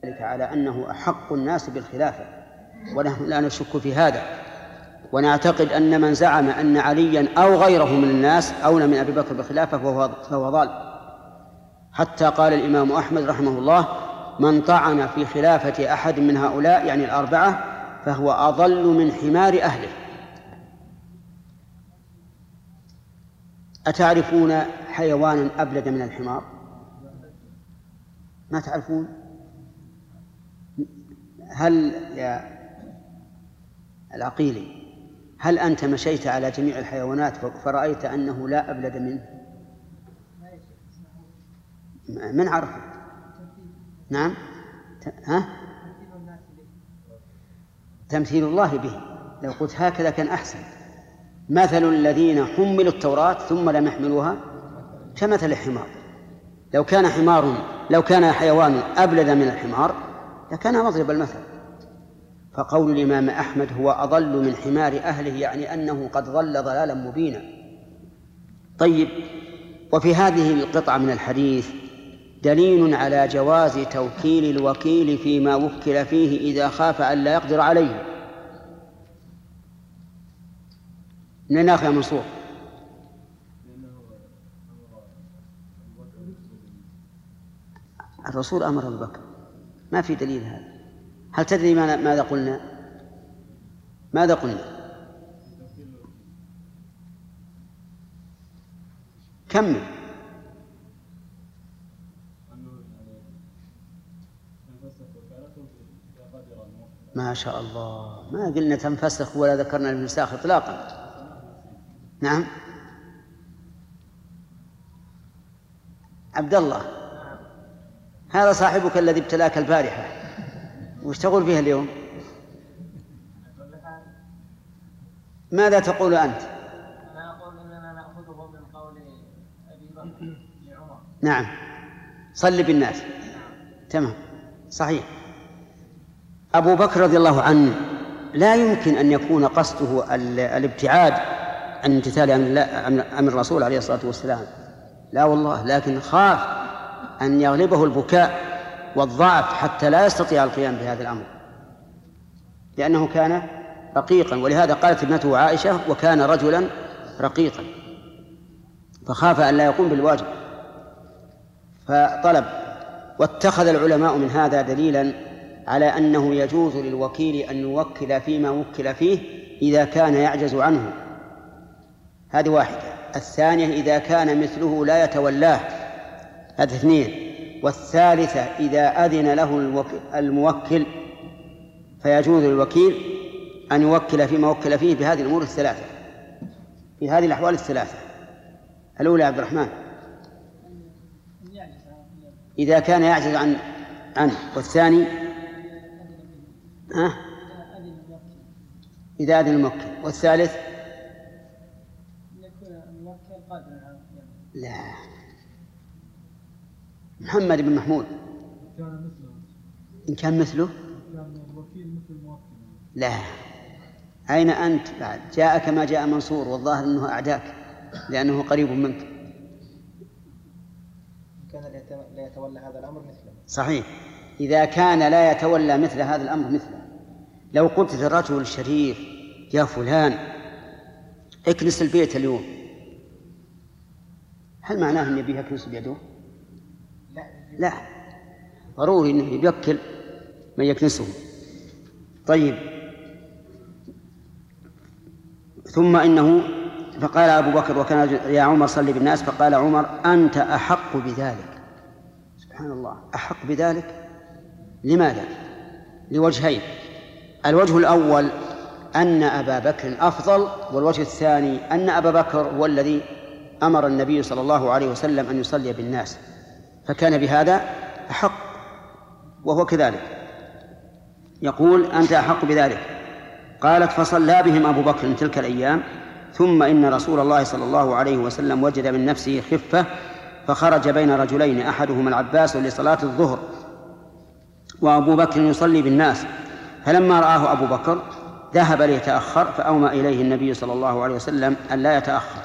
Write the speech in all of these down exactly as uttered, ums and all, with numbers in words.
على أنه أحق الناس بالخلافة، ونحن لا نشك في هذا، ونعتقد أن من زعم أن عليا أو غيره من الناس أولى من أبي بكر بالخلافة فهو ضال. حتى قال الإمام أحمد رحمه الله: من طعن في خلافة أحد من هؤلاء يعني الأربعة فهو أضل من حمار أهله. أتعرفون حيوانا أبلد من الحمار؟ ما تعرفون؟ هل يا العقيلي هل أنت مشيت على جميع الحيوانات فرأيت أنه لا أبلد منه؟ من عرفه؟ نعم. ها؟ تمثيل الله به. لو قلت هكذا كان أحسن. مثل الذين حملوا التوراة ثم لم يحملوها كمثل الحمار. لو كان حمار لو كان حيوان أبلد من الحمار لكان مضرب المثل. فقول الإمام أحمد هو أضل من حمار أهله يعني أنه قد ضل ضلالا مبينا. طيب، وفي هذه القطعة من الحديث دليل على جواز توكيل الوكيل فيما وكل فيه إذا خاف أن لا يقدر عليه. من ناخذ يا منصور؟ الرسول أمر أبو بكر، ما في دليل هذا. هل تدري ماذا قلنا؟ ماذا قلنا؟ كمل. ما شاء الله، ما قلنا تنفسخ ولا ذكرنا الانفساخ إطلاقا. نعم عبد الله، هذا صاحبك الذي ابتلاك البارحة، وش تقول فيها اليوم؟ ماذا تقول أنت؟ أنا أقول أننا نأخذه من قول أبي بكر لعمر. نعم، صل بالناس. نعم. تمام، صحيح. أبو بكر رضي الله عنه لا يمكن أن يكون قصده الابتعاد عن امتثال أمر الرسول عليه الصلاة والسلام، لا والله، لكن خاف أن يغلبه البكاء والضعف حتى لا يستطيع القيام بهذا الأمر، لأنه كان رقيقا، ولهذا قالت ابنته عائشة: وكان رجلا رقيقا، فخاف أن لا يقوم بالواجب فطلب. واتخذ العلماء من هذا دليلا على أنه يجوز للوكيل أن يوكل فيما وكل فيه إذا كان يعجز عنه. هذه واحدة. الثانية إذا كان مثله لا يتولاه. هذه اثنين. والثالثة إذا أذن له الموكل فيجوز للوكيل أن يوكل فيما وكل فيه بهذه الأمور الثلاثة، في هذه الأحوال الثلاثة. الأولى عبد الرحمن إذا كان يعجز عن عنه، والثاني ها؟ إذا أذن الموكل، والثالث لا. محمد بن محمود إن كان مثله لا. أين أنت بعد؟ جاءك ما جاء منصور، والظاهر أنه أعداك لأنه قريب منك. كان لا يتولى هذا الأمر مثله. صحيح، إذا كان لا يتولى مثل هذا الأمر مثله. لو قلت للرجل الشريف: يا فلان اكنس البيت اليوم، هل معناه أن يبيه يكنس بيده؟ لا لا، ضروري أنه يبكل من يكنسه. طيب، ثم إنه فقال أبو بكر: وكان يا عمر صل بالناس. فقال عمر: أنت أحق بذلك. سبحان الله، أحق بذلك. لماذا؟ لوجهين. الوجه الأول أن أبا بكر أفضل، والوجه الثاني أن أبا بكر هو الذي أمر النبي صلى الله عليه وسلم أن يصلي بالناس، فكان بهذا أحق، وهو كذلك. يقول: أنت أحق بذلك. قالت: فصلى بهم أبو بكر تلك الأيام، ثم إن رسول الله صلى الله عليه وسلم وجد من نفسه خفة فخرج بين رجلين، أحدهما العباس لصلاة الظهر وأبو بكر يصلي بالناس، فلما رآه أبو بكر ذهب ليتأخر، فأومى إليه النبي صلى الله عليه وسلم أن لا يتأخر،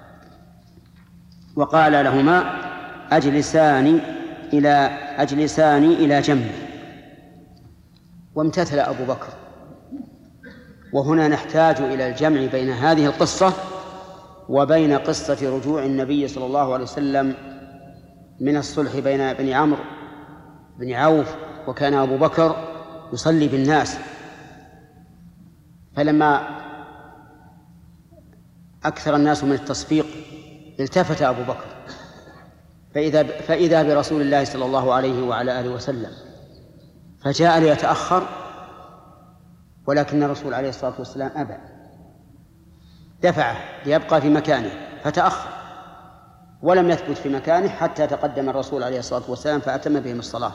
وقال لهما: أجلسان إلى أجلسان إلى جنبه، وامتثل أبو بكر. وهنا نحتاج إلى الجمع بين هذه القصة وبين قصة رجوع النبي صلى الله عليه وسلم من الصلح بين بني عمرو بن عوف، وكان أبو بكر يصلي بالناس، فلما أكثر الناس من التصفيق التفت أبو بكر فإذا, فإذا برسول الله صلى الله عليه وعلى آله وسلم، فجاء ليتأخر، ولكن الرسول عليه الصلاة والسلام أبى، دفعه ليبقى في مكانه فتأخر ولم يثبت في مكانه حتى تقدم الرسول عليه الصلاة والسلام فأتم بهم الصلاة.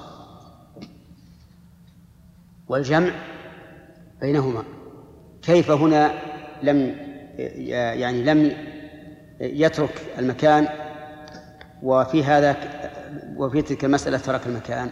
والجمع بينهما كيف هنا لم يعني لم يترك المكان، وفي هذا وفي تلك المسألة ترك المكان؟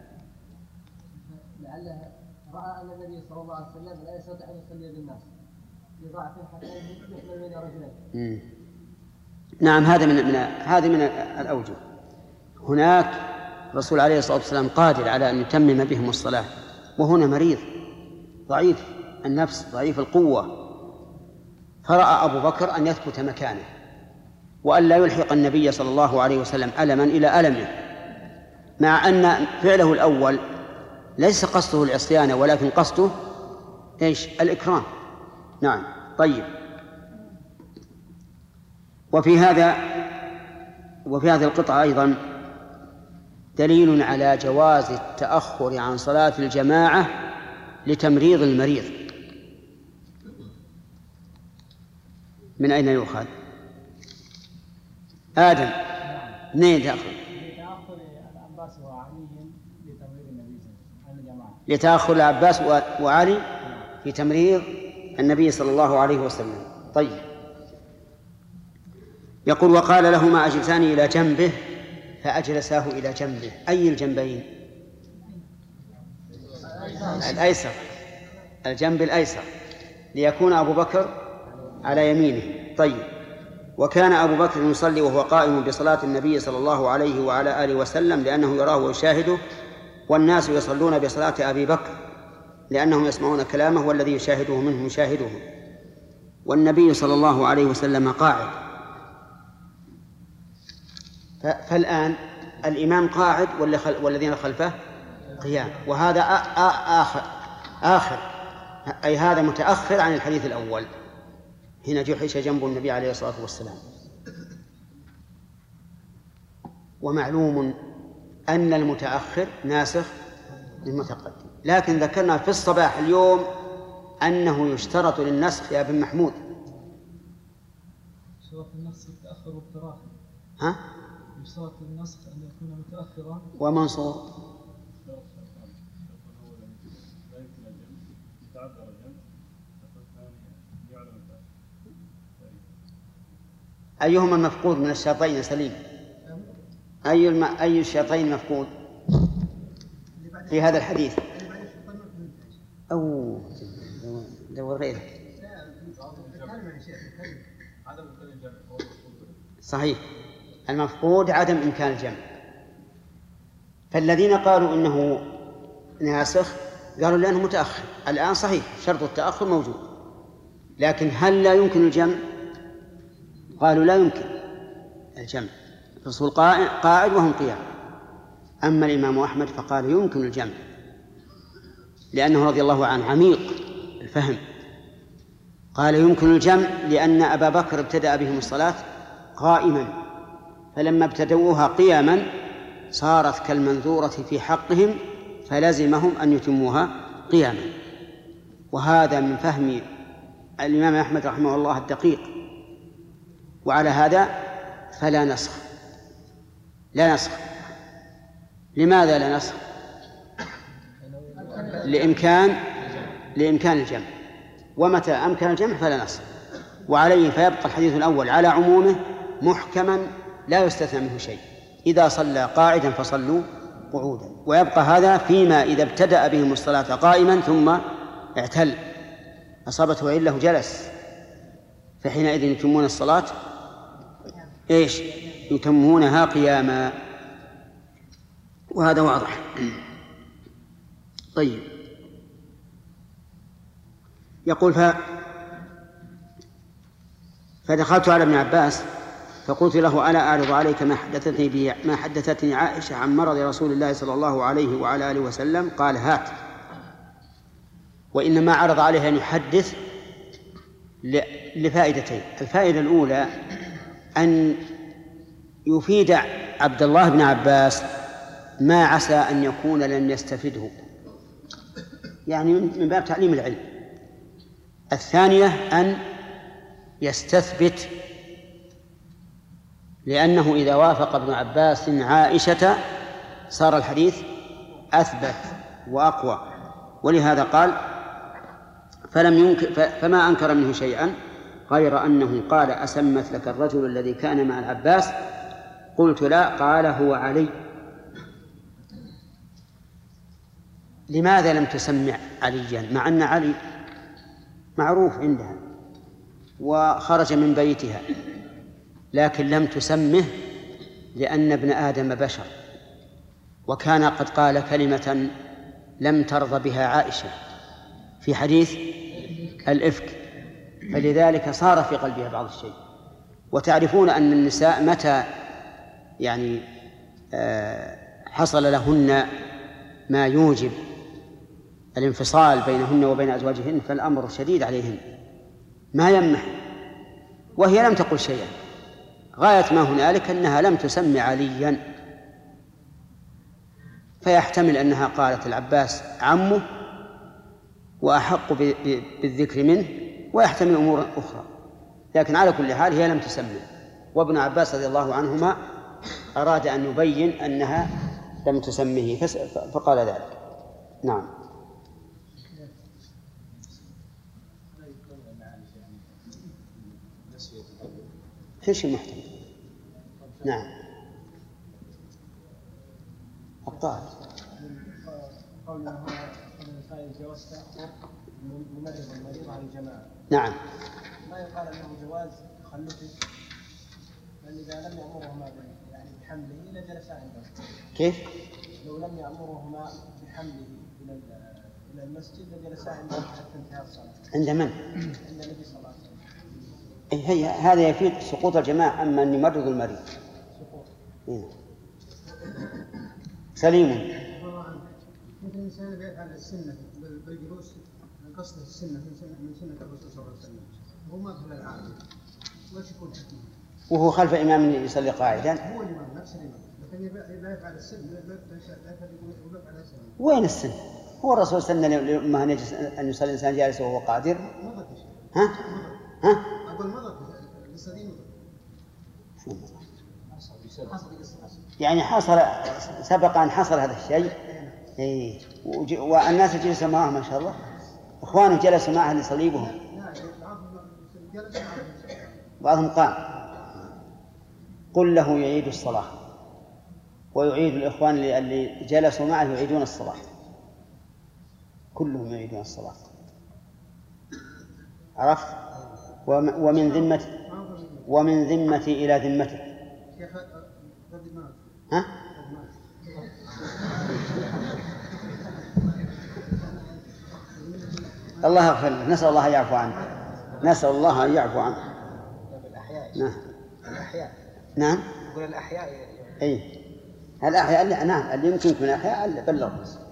لعله رأى أن النبي صلى الله عليه وسلم لا يستطيع أن يصلي بالناس لضعف حتى يحمل بين رجلين. نعم، هذا من من هذه من الأوجه. هناك الرسول عليه الصلاة والسلام قادر على أن يتمم بهم الصلاة، وهنا مريض ضعيف النفس ضعيف القوة، فرأى أبو بكر أن يثبت مكانه وأن لا يلحق النبي صلى الله عليه وسلم ألما إلى ألمه، مع أن فعله الأول ليس قصده العصيان ولكن قصده إيش؟ الإكرام. نعم. طيب. وفي هذا وفي هذه القطعة أيضا دليل على جواز التأخر عن صلاة الجماعة لتمريض المريض. من أين يؤخذ؟ آدم. منين تأخذ؟ لتأخر العباس وعلي لتمريض النبي عن الجماعة. لتأخر العباس وعلي في تمريض النبي صلى الله عليه وسلم. طيب. يقول: وقال لهما: أجلساني إلى جنبه، فأجلساه إلى جنبه. أي الجنبين؟ الأيسر، الجنب الأيسر، ليكون أبو بكر على يمينه. طيب. وكان أبو بكر يصلي وهو قائم بصلاة النبي صلى الله عليه وعلى آله وسلم، لأنه يراه ويشاهده، والناس يصلون بصلاة أبي بكر لأنهم يسمعون كلامه، والذي يشاهده منهم يشاهده، والنبي صلى الله عليه وسلم قاعد. فالآن الإمام قاعد والذين خلفه قيام، وهذا آخر آخر أي هذا متأخر عن الحديث الأول. هنا جحش جنب النبي عليه الصلاة والسلام. ومعلوم أن المتأخر ناسخ للمتقدم، لكن ذكرنا في الصباح اليوم أنه يشترط للنسخ يا ابن محمود. شرط النسخ التأخر والتراخي. ها؟ يشترط النسخ أن يكون متأخرا ومنصور. أيهما المفقود من الشرطين سليم؟ أي الم... أي الشرطين مفقود في هذا الحديث؟ أو دور غيره. صحيح، المفقود عدم إمكان الجمع. فالذين قالوا إنه ناسخ قالوا لأنه متأخر. الآن صحيح شرط التأخر موجود، لكن هل لا يمكن الجمع؟ قالوا لا يمكن الجمع، الرسول قاعد وهم قيام. أما الإمام أحمد فقال يمكن الجمع، لأنه رضي الله عنه عميق الفهم. قال يمكن الجمع لأن أبا بكر ابتدأ بهم الصلاة قائما، فلما ابتدؤوها قياما صارت كالمنذورة في حقهم، فلزمهم أن يتموها قياما. وهذا من فهم الإمام أحمد رحمه الله الدقيق. وعلى هذا فلا نسخ، لا نسخ. لماذا لا نسخ؟ لإمكان لإمكان الجمع، ومتى أمكن الجمع فلا نسخ. وعليه فيبقى الحديث الأول على عمومه محكما لا يستثنى منه شيء. إذا صلى قاعدا فصلوا قعودا، ويبقى هذا فيما إذا ابتدأ بهم الصلاة قائما ثم اعتل أصابته علة جلس، فحينئذ يتمون الصلاة إيش؟ يتمونها قياما. وهذا واضح. طيب. يقول ف... فدخلت على ابن عباس فقلت له ألا أعرض عليك ما حدثتني به ما حدثتني عائشة عن مرض رسول الله صلى الله عليه وعلى آله وسلم؟ قال هات. وإنما عرض عليه أن يحدث لفائدتين. الفائدة الأولى أن يفيد عبد الله بن عباس ما عسى أن يكون لن يستفده، يعني من باب تعليم العلم. الثانية أن يستثبت، لأنه إذا وافق ابن عباس عائشة صار الحديث أثبت وأقوى. ولهذا قال فلم ينكر فما أنكر منه شيئا غير أنه قال أسمت لك الرجل الذي كان مع العباس؟ قلت لا. قال هو علي. لماذا لم تسمع عليا مع أن علي معروف عندها وخرج من بيتها، لكن لم تسمه؟ لأن ابن آدم بشر، وكان قد قال كلمة لم ترضى بها عائشة في حديث الإفك، فلذلك صار في قلبها بعض الشيء. وتعرفون أن النساء متى يعني حصل لهن ما يوجب الانفصال بينهن وبين أزواجهن فالأمر شديد عليهن، ما يمنح. وهي لم تقل شيئا، غاية ما هنالك أنها لم تسمي عليا، فيحتمل أنها قالت العباس عمه وأحق بالذكر منه، ويحتمل أمور أخرى، لكن على كل حال هي لم تسمي. وابن عباس رضي الله عنهما أراد أن يبين أنها لم تسميه فقال ذلك. نعم. ايش المحتمل؟ نعم. الطاهر قولنا هنا الإنسان الجواز تأخذ ممرض المريض عن الجماعة. نعم. ما يقال أنه جواز تخلفي، لأن إذا لم يأمرهما يعني بحمله لجلسا عنده. كيف؟ لو لم يأمرهما بحمله إلى إلى المسجد لجلسا عنده حتى انتهاء الصلاة. عند من؟ عند النبي صلى الله عليه وسلم. هي هذا يفيد سقوط الجماعة. أما أن يمرض المريض سقوط. إيه. سليم. مثل الإنسان يفعل السنة بالجلوس من قصد السنة من سنة من سنة الرسول صلى الله عليه وسلم، هو ما في العادة، وش يكون حكمه؟ وهو خلف إمام يصلي قاعدا. هو الإمام نفس الإمام، لكن لا يفعل السنة لا يفعل السنة. وين السنة؟ هو الرسول سن لما أن يصلي الإنسان جالس وهو قادر. مضت. ها؟ ها؟ أقول مضت لسدين مضت. شو مضت؟ يعني حصل سبق أن حصل هذا الشيء. إيه. والناس جلسوا معه ما شاء الله، إخوانه جلسوا معه لصليبهم، بعضهم قام. قل له يعيد الصلاة ويعيد الإخوان اللي جلسوا معه يعيدون الصلاة، كلهم يعيدون الصلاة. عرفت؟ ومن ذمة ومن ذمتي إلى ذمته. ها؟ الله يغفر له، نسأل الله أن يعفو عنه، نسأل الله أن يعفو عنه. نعم. الأحياء. نعم. يقول الأحياء. أي الأحياء اللي نعم اللي يمكن من الأحياء بلغ.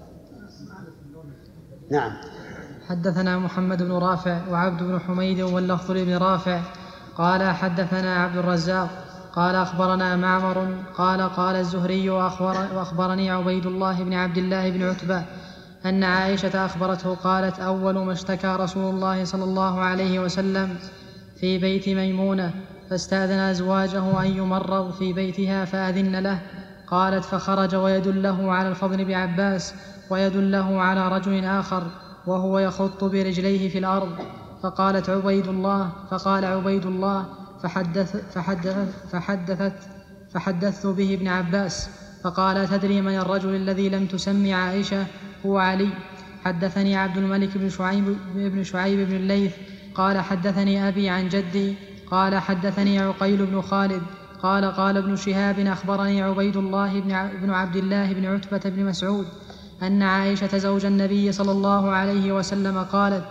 نعم. حدثنا محمد بن رافع وعبد بن حميد واللفظ لابن رافع قال حدثنا عبد الرزاق قال أخبرنا معمر قال قال الزهري وأخبر وأخبرني عبيد الله بن عبد الله بن عتبة أن عائشة أخبرته قالت أول ما اشتكى رسول الله صلى الله عليه وسلم في بيت ميمونة فاستأذن أزواجه أن يمرض في بيتها فأذن له. قالت فخرج ويدله على الفضل بعباس ويدله على رجل آخر وهو يخط برجليه في الأرض. فقالت عبيد الله فقال عبيد الله فحدث فحدثت, فحدثت فحدثت به ابن عباس فقال تدري من الرجل الذي لم تسمي عائشة؟ هو علي. حدثني عبد الملك بن شعيب بن شعيب بن الليث قال حدثني أبي عن جدي قال حدثني عقيل بن خالد قال قال ابن شهاب أخبرني عبيد الله بن عبد الله بن عتبة بن مسعود أن عائشة زوج النبي صلى الله عليه وسلم قالت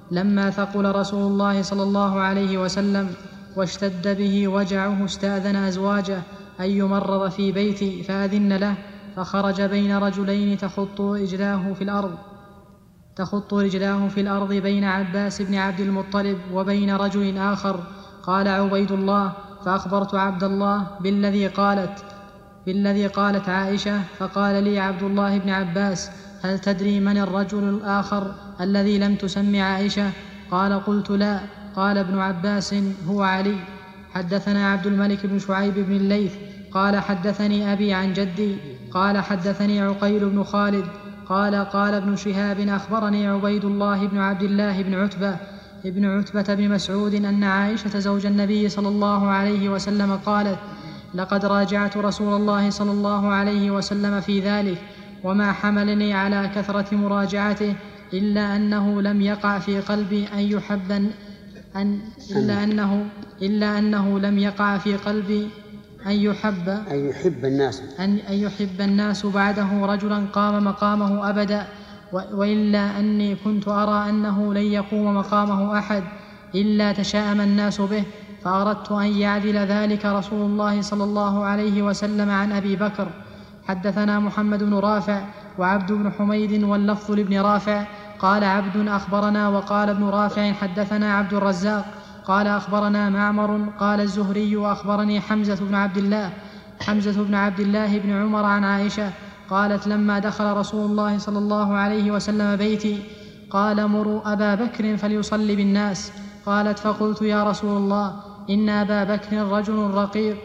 لما ثقل رسول الله صلى الله عليه وسلم واشتد به وجعه استأذن أزواجه أن يمرض في بيتي فأذن له، فخرج بين رجلين تخط رجلاه في الأرض تخط رجلاه في الأرض بين عباس بن عبد المطلب وبين رجل آخر. قال عبيد الله: فأخبرت عبد الله بالذي قالت بالذي قالت عائشة، فقال لي عبد الله بن عباس: هل تدري من الرجل الآخر الذي لم تسم عائشة؟ قال: قلت لا. قال ابن عباس: هو علي. حدثنا عبد الملك بن شعيب بن الليث قال حدثني أبي عن جدي قال حدثني عقيل بن خالد قال قال ابن شهاب: أخبرني عبيد الله بن عبد الله بن عتبة ابن عتبة بن مسعود أن عائشة زوج النبي صلى الله عليه وسلم قالت: لقد راجعت رسول الله صلى الله عليه وسلم في ذلك، وما حملني على كثرة مراجعته إلا أنه لم يقع في قلبي أن يحب أن إلا أنه إلا أنه لم يقع في قلبي أن يحب أن يحب الناس أن أن يحب الناس بعده رجلا قام مقامه أبدا، وإلا أني كنت أرى أنه لن يقوم مقامه أحد إلا تشاءم الناس به، فأردت أن يعدل ذلك رسول الله صلى الله عليه وسلم عن أبي بكر. حدثنا محمد بن رافع وعبد بن حميد واللفظ لابن رافع قال عبد أخبرنا، وقال ابن رافع حدثنا عبد الرزاق قال أخبرنا معمر قال الزهري وأخبرني حمزة بن عبد الله حمزة بن عبد الله بن عمر عن عائشة قالت: لما دخل رسول الله صلى الله عليه وسلم بيتي قال: مروا أبا بكر فليصلي بالناس. قالت: فقلت: يا رسول الله، إن أبا بكر رجل رقيق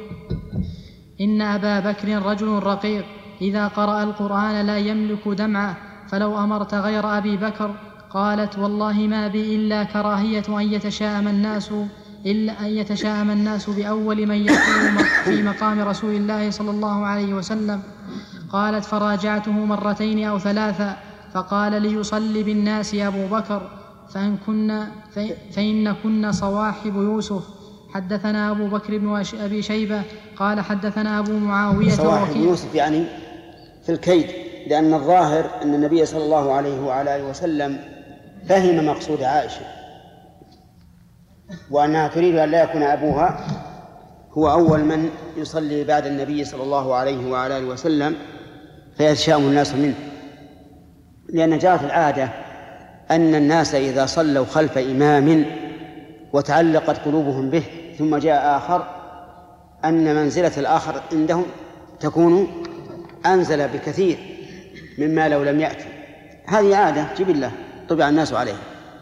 إن أبا بكر رجل رقيق إذا قرأ القرآن لا يملك دمعه، فلو أمرت غير أبي بكر. قالت: والله ما بي إلا كراهية أن يتشاءم الناس إلا أن يتشاءم الناس بأول من يقوم في مقام رسول الله صلى الله عليه وسلم. قالت: فراجعته مرتين أو ثلاثا، فقال: ليصلي بالناس أبو بكر فإن كنا فإن كنا صواحب يوسف. حدثنا أبو بكر بن أبي شيبة قال حدثنا أبو معاوية صواحب يوسف يعني في الكيد، لأن الظاهر أن النبي صلى الله عليه وعلى آله وسلم فهم مقصود عائشة، وأنها تريد أن لا يكون أبوها هو أول من يصلي بعد النبي صلى الله عليه وعلى آله وسلم فيتشاءم الناس منه، لأن جاءت العادة أن الناس إذا صلوا خلف إمام وتعلقت قلوبهم به ثم جاء آخر أن منزلة الآخر عندهم تكون أنزل بكثير مما لو لم يأتي. هذه عادة جبلة طبع الناس عليها،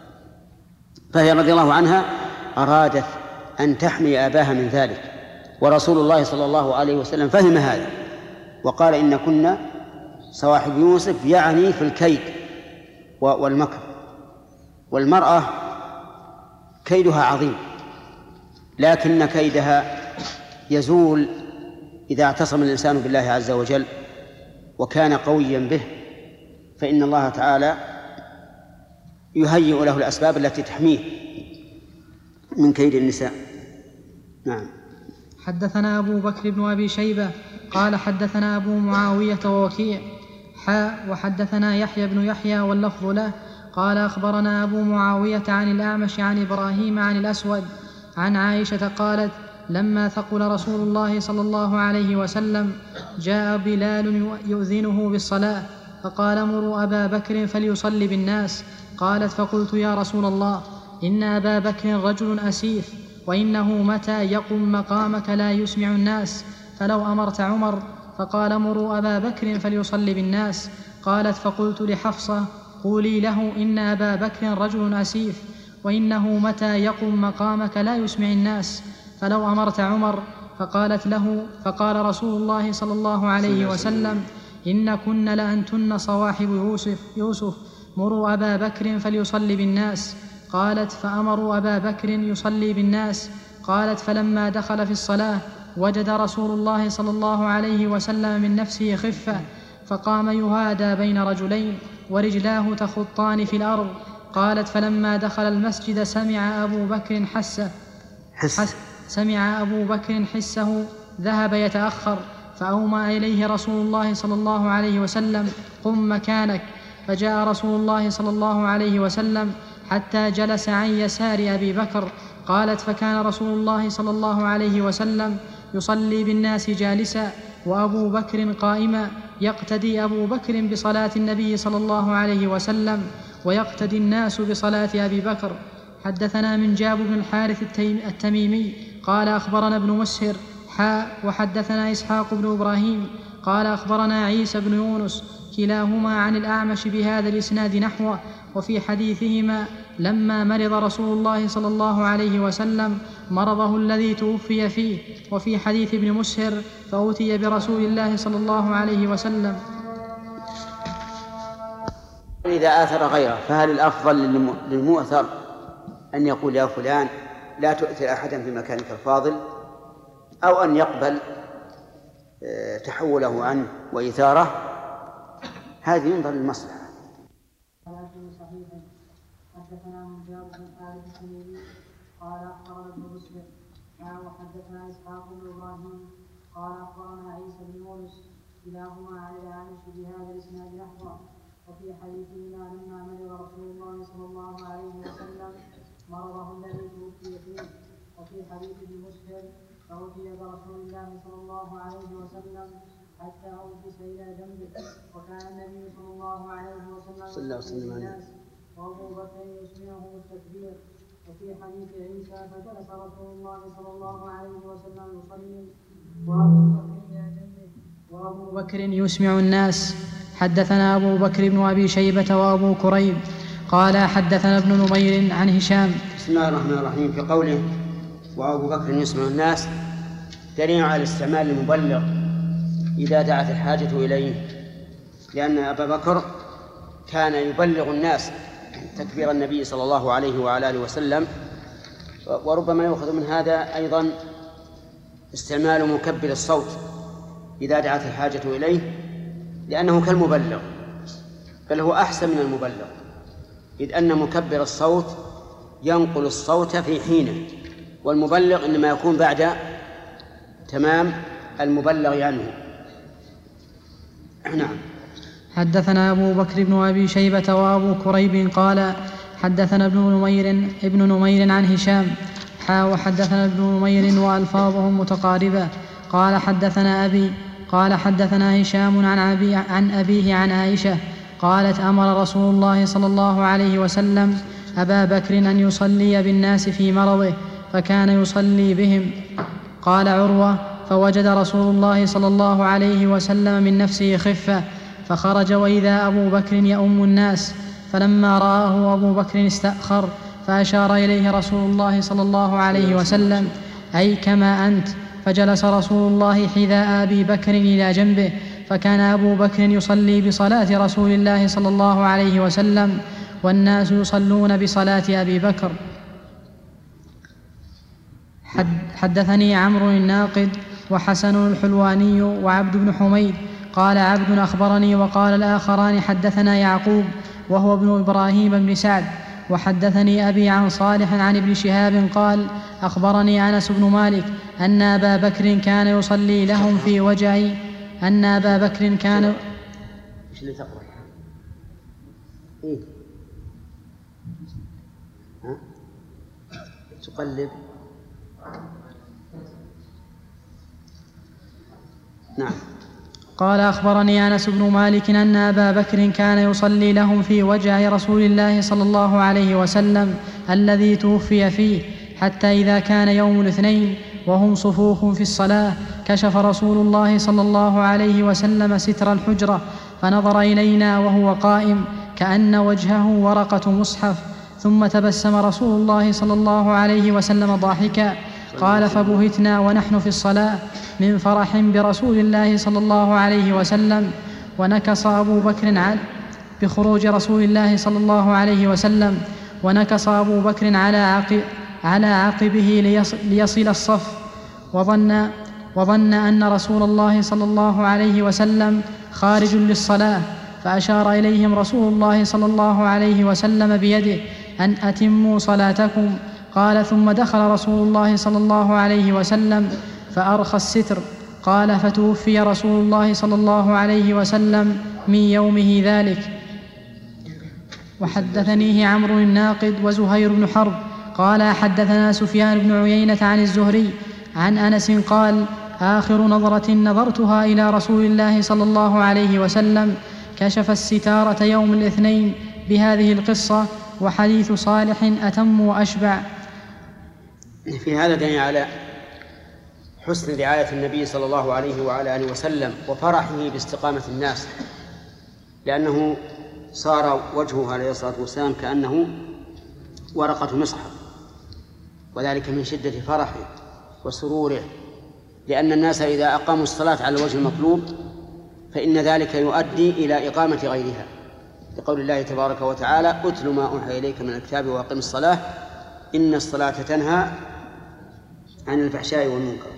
فهي رضي الله عنها أرادت أن تحمي أباها من ذلك، ورسول الله صلى الله عليه وسلم فهم هذا وقال: إن كنا صواحب يوسف، يعني في الكيد والمكر. والمرأة كيدها عظيم، لكن كيدها يزول إذا اعتصم الإنسان بالله عز وجل وكان قويا به، فإن الله تعالى يهيئ له الأسباب التي تحميه من كيد النساء. نعم. حدثنا أبو بكر بن أبي شيبة قال حدثنا أبو معاوية ووكيع حاء وحدثنا يحيى بن يحيى واللفظ له قال أخبرنا أبو معاوية عن الأعمش عن إبراهيم عن الأسود عن عائشة قالت: لما ثقل رسول الله صلى الله عليه وسلم جاء بلال يؤذنه بالصلاة فقال: مروا أبا بكر فليصلي بالناس. قالت: فقلت: يا رسول الله، إن أبا بكر رجل أسيف، وإنه متى يقم مقامك لا يسمع الناس، فلو أمرت عمر. فقال: مروا أبا بكر فليصلي بالناس. قالت: فقلت لحفصة: قولي له إن أبا بكر رجل أسيف، وإنه متى يقم مقامك لا يسمع الناس، فلو أمرت عمر. فقالت له فقال رسول الله صلى الله عليه وسلم: إن كن لأنتن صواحب يوسف, يوسف مروا أبا بكر فليصلي بالناس. قالت: فأمروا أبا بكر يصلي بالناس. قالت: فلما دخل في الصلاة وجد رسول الله صلى الله عليه وسلم من نفسه خفة، فقام يهادى بين رجلين ورجلاه تخطان في الأرض. قالت: فلما دخل المسجد سمع أبو بكر حسه حس سمع أبو بكر حسه ذهب يتأخر، فأومى إليه رسول الله صلى الله عليه وسلم: قم مكانك. فجاء رسول الله صلى الله عليه وسلم حتى جلس عن يسار أبي بكر. قالت: فكان رسول الله صلى الله عليه وسلم يصلي بالناس جالسا وأبو بكر قائما، يقتدي أبو بكر بصلاة النبي صلى الله عليه وسلم ويقتدي الناس بصلاة أبي بكر. حدثنا من جاب بن الحارث التميمي قال أخبرنا ابن مسهر حاء وحدثنا إسحاق بن إبراهيم قال أخبرنا عيسى بن يونس كلاهما عن الأعمش بهذا الإسناد نحوه. وفي حديثهما لما مرض رسول الله صلى الله عليه وسلم مرضه الذي توفي فيه. وفي حديث ابن مسهر فأوتي برسول الله صلى الله عليه وسلم. إذا آثر غيره فهل الأفضل للمؤثر أن يقول: يا فلان لا تؤثر أحدا في مكانك الفاضل، أو أن يقبل تحوله عنه وإثاره؟ هذه ينظر للمصلحة. حدثنا من جاب بن خالد التميمي قال أخبرنا ابن مسلم وحدثنا إسحاق بن إبراهيم قال أخبرنا عيسى بن يونس كلاهما عن الأعمش بهذا الإسناد نحوه. وفي حديثهما لما مرض رسول الله صلى الله عليه وسلم مرضه الذي توفي فيه. وفي حديث ابن مسلم فأوتي برسول الله صلى الله عليه وسلم حتى أوجس إلى جنبه، وكان النبي صلى الله عليه وسلم يصلي بالناس وأبو بكر يسمعهم التكبير. وفي حديث عيسى فجلس رسول الله صلى الله عليه وسلم يصلي وأبو بكر إلى جنبه وأبو بكر يسمع الناس. حدثنا أبو بكر بن أبي شيبة وأبو كريب قال حدثنا ابن نمير عن هشام. بسم الله الرحمن الرحيم. في قوله وأبو بكر يسمع الناس دليل على استعمال المبلغ إذا دعت الحاجة إليه، لأن أبا بكر كان يبلغ الناس تكبير النبي صلى الله عليه وعلى آله وسلم. وربما يؤخذ من هذا أيضا استعمال مكبر الصوت إذا دعت الحاجة إليه، لأنه كالمبلغ، بل هو أحسن من المبلغ، إذ أن مكبر الصوت ينقل الصوت في حينه، والمبلغ إنما يكون بعد تمام المبلغ عنه. نعم. حدثنا أبو بكر بن أبي شيبة وأبو كريب قال حدثنا ابن نمير ابن نمير عن هشام حا وحدثنا ابن نمير وألفاظهم متقاربة قال حدثنا أبي قال حدثنا هشام عن, أبي عن أبيه عن عائشة قالت أمر رسول الله صلى الله عليه وسلم أبا بكر أن يصلي بالناس في مرضه فكان يصلي بهم. قال عروة فوجد رسول الله صلى الله عليه وسلم من نفسه خفة فخرج وإذا أبو بكر يؤم الناس، فلما رآه أبو بكر استأخر فأشار إليه رسول الله صلى الله عليه وسلم أي كما أنت، فجلس رسول الله حذاء أبي بكر إلى جنبه، فكان أبو بكر يصلي بصلاة رسول الله صلى الله عليه وسلم والناس يصلون بصلاة أبي بكر. حد حدثني عمرو الناقد وحسن الحلواني وعبد بن حميد قال عبد أخبرني وقال الآخران حدثنا يعقوب وهو ابن إبراهيم بن سعد وحدثني أبي عن صالح عن ابن شهاب قال أخبرني أنس بن مالك أن أبا بكر كان يصلي لهم في وجعي أن أبا بكر كان إيش اللي تقرأ؟ إيه؟ ها؟ تقلب؟ نعم. قال أخبرني أنس بن مالك أن أبا بكر كان يصلي لهم في وجع رسول الله صلى الله عليه وسلم الذي توفي فيه، حتى إذا كان يوم الاثنين وهم صفوف في الصلاة كشف رسول الله صلى الله عليه وسلم ستر الحجرة فنظر إلينا وهو قائم كأن وجهه ورقة مصحف، ثم تبسم رسول الله صلى الله عليه وسلم ضاحكا. قال فبهتنا ونحن في الصلاة من فرح برسول الله صلى الله عليه وسلم، ونكص أبو بكر على بخروج رسول الله صلى الله عليه وسلم ونكص أبو بكر على عقب على عقبه ليصل, ليصل الصف، وظن وظن أن رسول الله صلى الله عليه وسلم خارج للصلاة، فأشار إليهم رسول الله صلى الله عليه وسلم بيده أن أتموا صلاتكم. قال ثم دخل رسول الله صلى الله عليه وسلم فأرخى الستر. قال فتوفي رسول الله صلى الله عليه وسلم من يومه ذلك. وحدثنيه عمرو الناقد وزهير بن حرب قال حدثنا سفيان بن عيينة عن الزهري عن أنس قال آخر نظرة نظرتها إلى رسول الله صلى الله عليه وسلم كشف الستارة يوم الاثنين بهذه القصة، وحديث صالح أتم وأشبع. في هذا دليل على حسن رعاية النبي صلى الله عليه وعلى آله وسلم وفرحه باستقامة الناس، لأنه صار وجهه عليه الصلاة والسلام كأنه ورقة مصحف، وذلك من شدة فرحه وسروره، لأن الناس إذا أقاموا الصلاة على الوجه المطلوب فإن ذلك يؤدي إلى إقامة غيرها، لقول الله تبارك وتعالى أتل ما أوحي إليك من الكتاب وأقم الصلاة إن الصلاة تنهى عن الفحشاء والمنكر.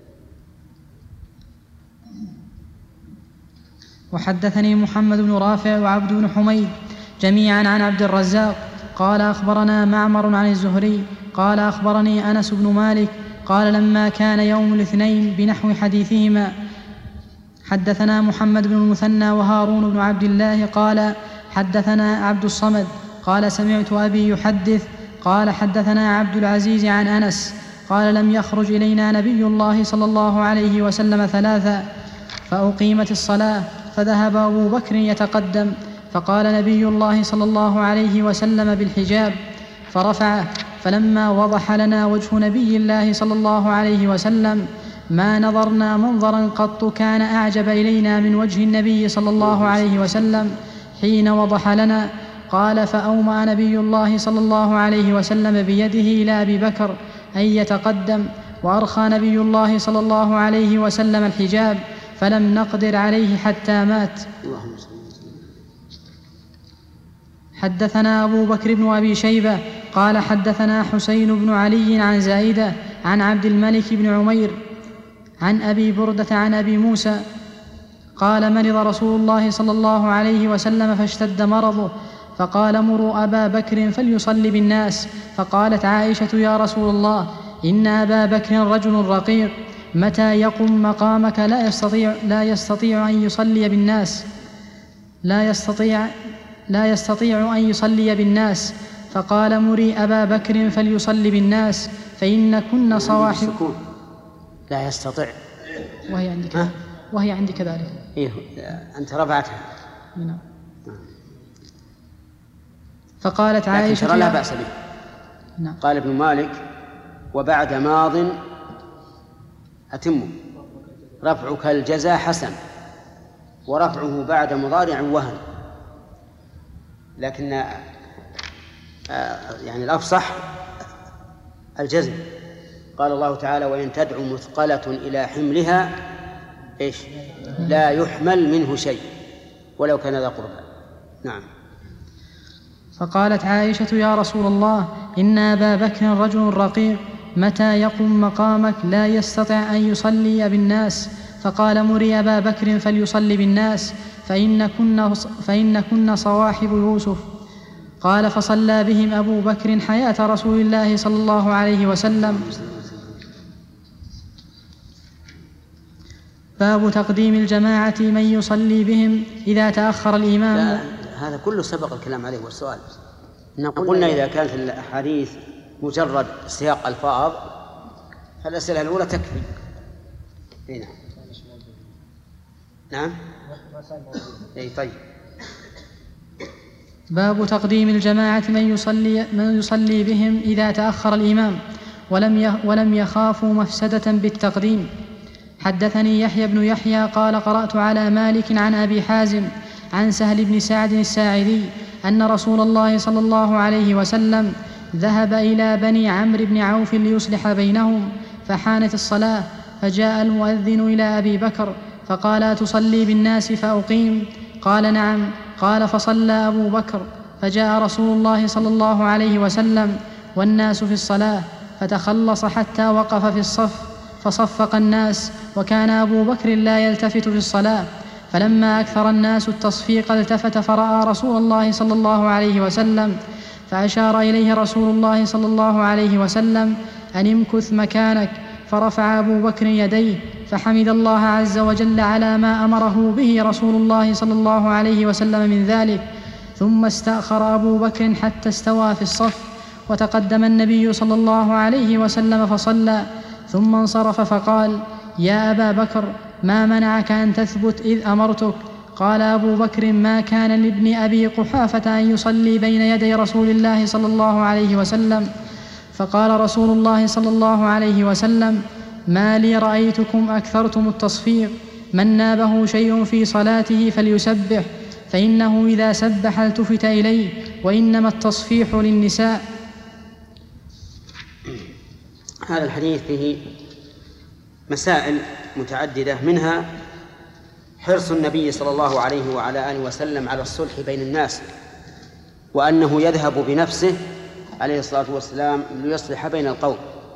وحدثني محمد بن رافع وعبد بن حميد جميعا عن عبد الرزاق قال أخبرنا معمر عن الزهري قال أخبرني أنس بن مالك قال لما كان يوم الاثنين بنحو حديثهما. حدثنا محمد بن المثنى وهارون بن عبد الله قال حدثنا عبد الصمد قال سمعت أبي يحدث قال حدثنا عبد العزيز عن أنس قال لم يخرج إلينا نبي الله صلى الله عليه وسلم ثلاثا فأقيمت الصلاة فذهب أبو بكر يتقدم فقال نبي الله صلى الله عليه وسلم بالحجاب فرفعه، فلما وضح لنا وجه نبي الله صلى الله عليه وسلم ما نظرنا منظرا قط كان أعجب إلينا من وجه النبي صلى الله عليه وسلم حين وضح لنا. قال فأومأ نبي الله صلى الله عليه وسلم بيده إلى أبي بكر أن يتقدم، وأرخى نبي الله صلى الله عليه وسلم الحجاب فلم نقدر عليه حتى مات. حدثنا أبو بكر بن أبي شيبة قال حدثنا حسين بن علي عن زائدة عن عبد الملك بن عمير عن أبي بردة عن أبي موسى قال مرض رسول الله صلى الله عليه وسلم فاشتد مرضه فقال مروا أبا بكر فليصلي بالناس، فقالت عائشة يا رسول الله إن أبا بكر رجل رقيق متى يقم مقامك لا يستطيع, لا يستطيع أن يصلي بالناس لا يستطيع لا يستطيع أن يصلي بالناس فقال مري أبا بكر فليصلي بالناس فإن كن صواحب لا يستطيع وهي عندي كذلك وهي عندي كذلك إيه أنت رفعتها نعم. فقالت عائشة لكن لا بأس به. نعم. قال ابن مالك وبعد ماض أتم رفعك الجزاء حسن ورفعه بعد مضارع وهن، لكن يعني الأفصح الجزم. قال الله تعالى وإن تدعو مثقلة إلى حملها إيش لا يحمل منه شيء ولو كان ذا قربى. نعم. فقالت عائشة يا رسول الله إن أبا بكر رجل رقيق متى يقوم مقامك لا يستطيع أن يصلي بالناس، فقال مري أبا بكر فليصلي بالناس فإن كن, فإن كن صواحب يوسف. قال فصلى بهم أبو بكر حياة رسول الله صلى الله عليه وسلم. باب تقديم الجماعة من يصلي بهم إذا تأخر الإمام. لا هذا كله سبق الكلام عليه والسؤال. قلنا إذا كانت الأحاديث مجرد سياق ألفاظ فالأسئلة الأولى تكفي. نعم نعم أي طيب. باب تقديم الجماعة من يصلي, من يصلي بهم إذا تأخر الإمام ولم ولم يخافوا مفسدة بالتقديم. حدثني يحيى بن يحيى قال قرأت على مالك عن أبي حازم عن سهل بن سعد الساعدي أن رسول الله صلى الله عليه وسلم ذهب إلى بني عمرو بن عوف ليصلح بينهم، فحانت الصلاة فجاء المؤذن إلى أبي بكر فقال تصلي بالناس فأقيم؟ قال نعم. قال فصلى أبو بكر فجاء رسول الله صلى الله عليه وسلم والناس في الصلاة فتخلص حتى وقف في الصف فصفق الناس، وكان أبو بكر لا يلتفت في الصلاة، فلما أكثر الناس التصفيق التفت فرأى رسول الله صلى الله عليه وسلم فأشار إليه رسول الله صلى الله عليه وسلم أن امكث مكانك، فرفع أبو بكر يديه فحمد الله عز وجل على ما أمره به رسول الله صلى الله عليه وسلم من ذلك، ثم استأخر أبو بكر حتى استوى في الصف، وتقدم النبي صلى الله عليه وسلم فصلى، ثم انصرف فقال: يا أبا بكر، ما منعك أن تثبت إذ أمرتك؟ قال أبو بكر: ما كان لابن أبي قحافة أن يصلي بين يدي رسول الله صلى الله عليه وسلم. فقال رسول الله صلى الله عليه وسلم: ما لي رأيتكم أكثرتم التصفيق، من نابه شيء في صلاته فليسبح، فإنه إذا سبح التفت إليه، وإنما التصفيح للنساء. هذا الحديث فيه مسائل متعددة، منها حرص النبي صلى الله عليه وعلى آله وسلم على الصلح بين الناس، وأنه يذهب بنفسه عليه الصلاة والسلام ليصلح بين القوم،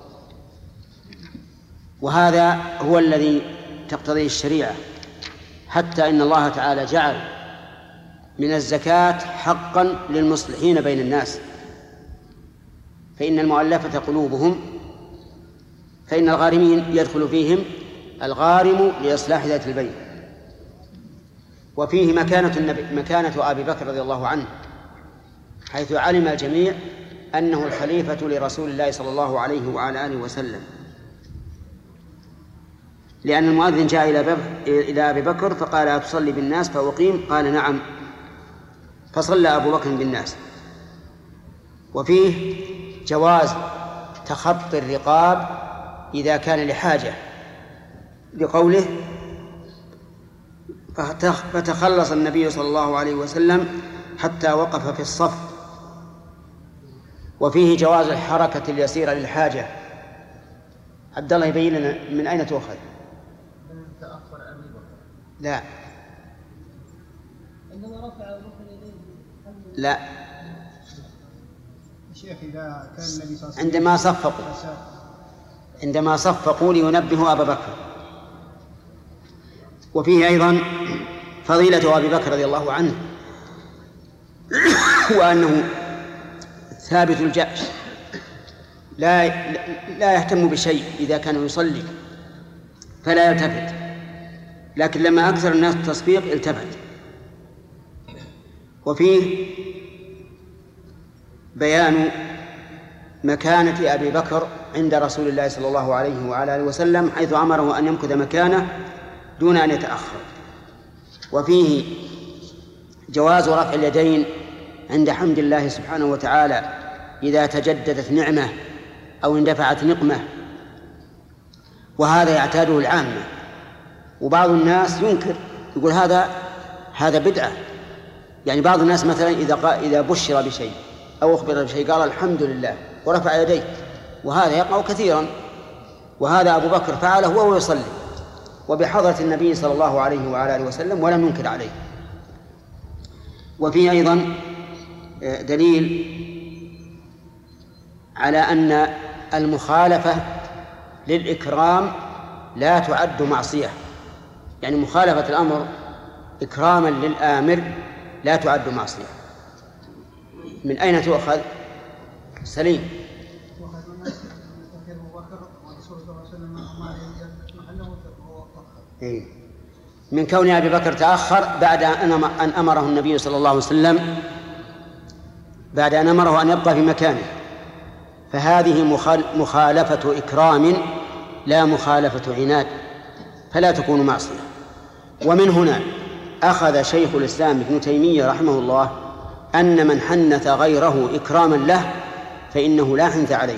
وهذا هو الذي تقتضيه الشريعة، حتى إن الله تعالى جعل من الزكاة حقا للمصلحين بين الناس، فإن المؤلفة قلوبهم، فإن الغارمين يدخل فيهم الغارم لإصلاح ذات البين. وفيه مكانة, النبي مكانة أبي بكر رضي الله عنه، حيث علم الجميع أنه الخليفة لرسول الله صلى الله عليه وعلى آله وسلم، لأن المؤذن جاء إلى أبي بكر فقال: أتصلي بالناس فأقيم؟ قال: نعم. فصلى أبو بكر بالناس. وفيه جواز تخطي الرقاب إذا كان لحاجة، لقوله: فتخلص النبي صلى الله عليه وسلم حتى وقف في الصف. وفيه جواز الحركة اليسيرة للحاجة. عبد الله يبين لنا من أين تؤخذ؟ تأخر أبي بكر. لا عندما رفع أبو بكر يديه. لا شيخ، إذا كان النبي صلى الله عليه وسلم عندما صفقوا عندما صفقوا لينبهوا أبا بكر. وفيه أيضا فضيلة أبي بكر رضي الله عنه، وأنه ثابت الجأش، لا لا يهتم بشيء إذا كان يصلي فلا يلتفت، لكن لما أكثر الناس التصفيق التفت. وفيه بيان مكانة أبي بكر عند رسول الله صلى الله عليه وعلى آله وسلم، حيث أمره أن يمكث مكانه دون أن يتأخر. وفيه جواز رفع اليدين عند حمد الله سبحانه وتعالى إذا تجددت نعمة أو اندفعت نقمة، وهذا يعتاده العامة. وبعض الناس ينكر، يقول هذا هذا بدعة. يعني بعض الناس مثلا إذا إذا بشر بشيء أو أخبر بشيء قال الحمد لله ورفع يديه، وهذا يقع كثيرا، وهذا أبو بكر فعله وهو يصلي وبحضرة النبي صلى الله عليه وعلى آله وسلم ولم ينكر عليه. وفيه أيضا دليل على أن المخالفة للإكرام لا تعد معصية، يعني مخالفة الأمر إكراما للآمر لا تعد معصية. من أين تؤخذ؟ سليم. من كون أبي بكر تأخر بعد أن أمره النبي صلى الله عليه وسلم، بعد أن أمره أن يبقى في مكانه، فهذه مخالفة إكرام لا مخالفة عناد، فلا تكون معصية. ومن هنا أخذ شيخ الإسلام ابن تيمية رحمه الله أن من حنث غيره إكراما له فإنه لا حنث عليه.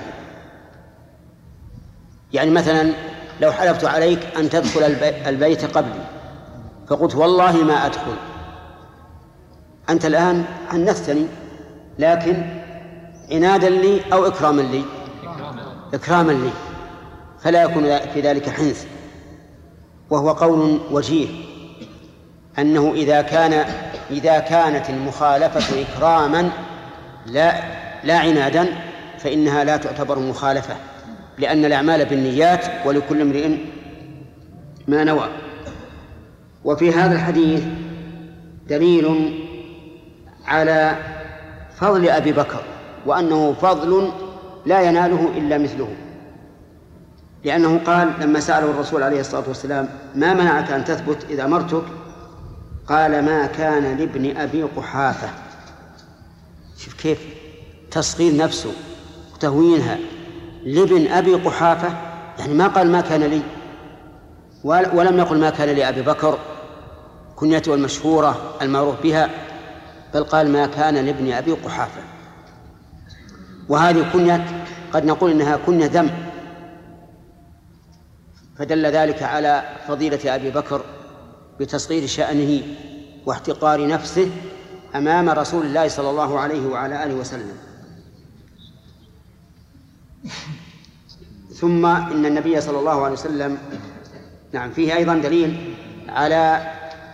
يعني مثلا لو حلفت عليك أن تدخل البيت قبلي فقلت والله ما أدخل، أنت الآن حنثتني، لكن عنادا لي أو إكراما لي؟ إكراما لي، فلا يكون في ذلك حنث. وهو قول وجيه أنه إذا كان إذا كانت المخالفة إكراما لا لا عنادا فإنها لا تعتبر مخالفة، لأن الأعمال بالنيات ولكل امرئ ما نوى. وفي هذا الحديث دليل على فضل أبي بكر، وأنه فضل لا يناله إلا مثله، لأنه قال لما سأله الرسول عليه الصلاة والسلام ما منعك أن تثبت إذا أمرتك؟ قال ما كان لابن أبي قحافة شوف كيف تصغير نفسه وتهوينها لابن أبي قحافة، يعني ما قال ما كان لي، ولم يقل ما كان لأبي بكر كنيته المشهورة المعروف بها، بل قال ما كان لابن أبي قحافة. وهذه كنية قد نقول إنها كنية ذم، فدل ذلك على فضيلة أبي بكر بتصغير شأنه واحتقار نفسه أمام رسول الله صلى الله عليه وعلى آله وسلم. ثم إن النبي صلى الله عليه وسلم نعم فيه أيضا دليل على